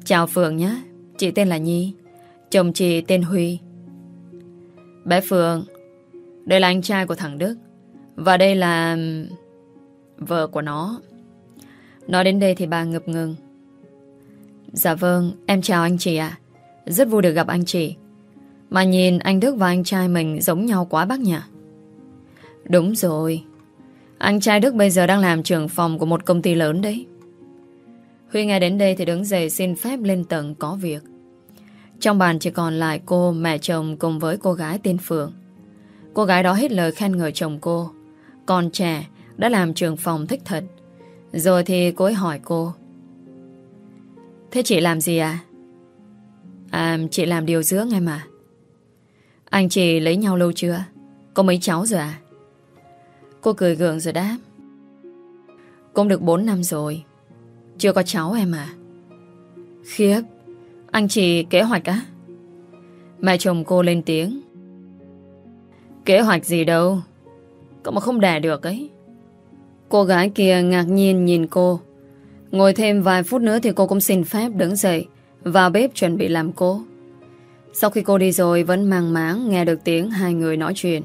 Chào Phượng nhé. Chị tên là Nhi. Chồng chị tên Huy. Bé Phượng, đây là anh trai của thằng Đức. Và đây là vợ của nó. Nói đến đây thì bà ngập ngừng. Dạ vâng, em chào anh chị ạ. Rất vui được gặp anh chị. Mà nhìn anh Đức và anh trai mình giống nhau quá bác nhỉ? Đúng rồi. Anh trai Đức bây giờ đang làm trưởng phòng của một công ty lớn đấy. Huy nghe đến đây thì đứng dậy xin phép lên tầng có việc. Trong bàn chỉ còn lại cô, mẹ chồng cùng với cô gái tên Phượng. Cô gái đó hết lời khen ngợi chồng cô. Còn trẻ, đã làm trưởng phòng thích thật. Rồi thì cô ấy hỏi cô. Thế chị làm gì à? À, chị làm điều dưỡng em à. Anh chị lấy nhau lâu chưa? Có mấy cháu rồi à? Cô cười gượng rồi đáp. Cũng được bốn năm rồi. Chưa có cháu em à? Khiếp, anh chị kế hoạch á? Mẹ chồng cô lên tiếng. Kế hoạch gì đâu, cậu mà không đẻ được ấy. Cô gái kia ngạc nhiên nhìn cô. Ngồi thêm vài phút nữa thì cô cũng xin phép đứng dậy vào bếp chuẩn bị làm cô. Sau khi cô đi rồi vẫn mang máng nghe được tiếng hai người nói chuyện.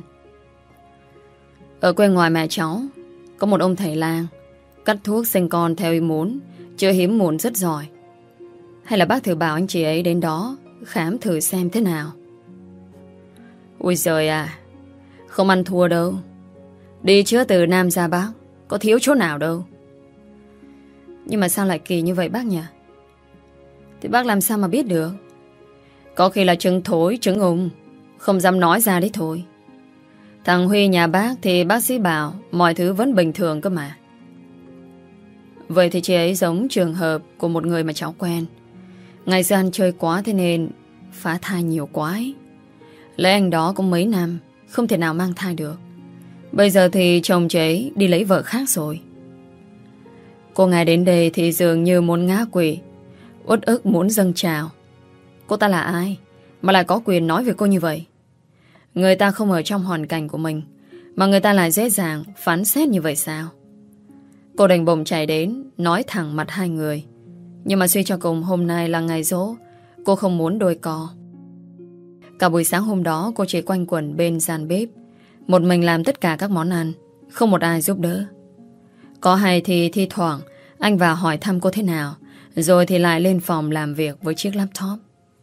Ở quê ngoài mẹ cháu có một ông thầy lang cắt thuốc sinh con theo ý muốn, chữa hiếm muộn rất giỏi. Hay là bác thử bảo anh chị ấy đến đó khám thử xem thế nào. Ui giời à, không ăn thua đâu. Đi chữa từ Nam ra Bắc, có thiếu chỗ nào đâu. Nhưng mà sao lại kỳ như vậy bác nhỉ? Thì bác làm sao mà biết được? Có khi là trứng thối, trứng ung, không dám nói ra đấy thôi. Thằng Huy nhà bác thì bác sĩ bảo mọi thứ vẫn bình thường cơ mà. Vậy thì chị ấy giống trường hợp của một người mà cháu quen. Ngày xưa ăn chơi quá thế nên phá thai nhiều quá ấy. Lấy anh đó cũng mấy năm không thể nào mang thai được. Bây giờ thì chồng chị ấy đi lấy vợ khác rồi. Cô nghe đến đây thì dường như muốn ngã quỵ, uất ức muốn dâng trào. Cô ta là ai mà lại có quyền nói về cô như vậy? Người ta không ở trong hoàn cảnh của mình mà người ta lại dễ dàng phán xét như vậy sao? Cô đành bồng chạy đến nói thẳng mặt hai người. Nhưng mà suy cho cùng hôm nay là ngày giỗ, cô không muốn đôi co. Cả buổi sáng hôm đó cô chỉ quanh quẩn bên gian bếp, một mình làm tất cả các món ăn, không một ai giúp đỡ. Có hay thì thi thoảng anh vào hỏi thăm cô thế nào, rồi thì lại lên phòng làm việc với chiếc laptop.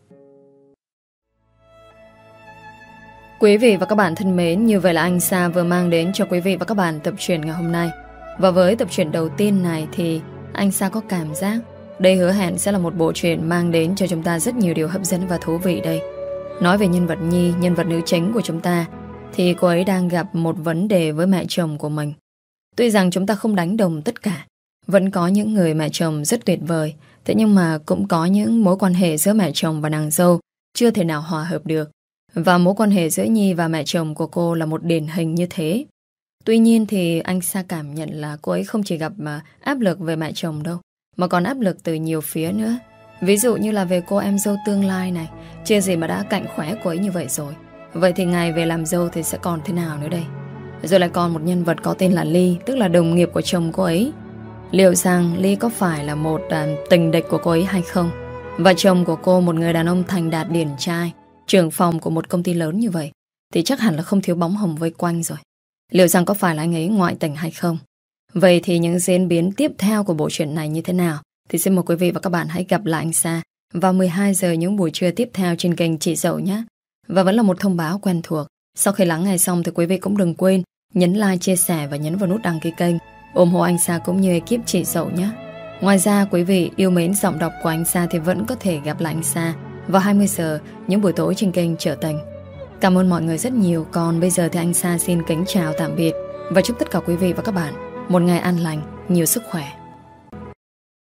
Quý vị và các bạn thân mến, như vậy là anh Sa vừa mang đến cho quý vị và các bạn tập truyện ngày hôm nay. Và với tập truyện đầu tiên này thì anh Sa có cảm giác đây hứa hẹn sẽ là một bộ truyện mang đến cho chúng ta rất nhiều điều hấp dẫn và thú vị đây. Nói về nhân vật Nhi, nhân vật nữ chính của chúng ta, thì cô ấy đang gặp một vấn đề với mẹ chồng của mình. Tuy rằng chúng ta không đánh đồng tất cả, vẫn có những người mẹ chồng rất tuyệt vời, thế nhưng mà cũng có những mối quan hệ giữa mẹ chồng và nàng dâu chưa thể nào hòa hợp được. Và mối quan hệ giữa Nhi và mẹ chồng của cô là một điển hình như thế. Tuy nhiên thì anh Sa cảm nhận là cô ấy không chỉ gặp mà áp lực về mẹ chồng đâu, mà còn áp lực từ nhiều phía nữa. Ví dụ như là về cô em dâu tương lai này, chưa gì mà đã cạnh khóe cô ấy như vậy rồi. Vậy thì ngày về làm dâu thì sẽ còn thế nào nữa đây? Rồi lại còn một nhân vật có tên là Ly, tức là đồng nghiệp của chồng cô ấy. Liệu rằng Ly có phải là một uh, tình địch của cô ấy hay không? Và chồng của cô, một người đàn ông thành đạt điển trai, trưởng phòng của một công ty lớn như vậy, thì chắc hẳn là không thiếu bóng hồng vây quanh rồi. Liệu rằng có phải là anh ấy ngoại tình hay không? Vậy thì những diễn biến tiếp theo của bộ truyện này như thế nào? Thì xin mời quý vị và các bạn hãy gặp lại anh Sa vào mười hai giờ những buổi trưa tiếp theo trên kênh Chị Dậu nhé. Và vẫn là một thông báo quen thuộc. Sau khi lắng nghe xong thì quý vị cũng đừng quên nhấn like, chia sẻ và nhấn vào nút đăng ký kênh, ủng hộ anh Sa cũng như ekip Chị Dậu nhé. Ngoài ra quý vị yêu mến giọng đọc của anh Sa thì vẫn có thể gặp lại anh Sa vào hai mươi giờ những buổi tối trên kênh Trở Tình. Cảm ơn mọi người rất nhiều. Còn bây giờ thì anh Sa xin kính chào tạm biệt và chúc tất cả quý vị và các bạn một ngày an lành, nhiều sức khỏe.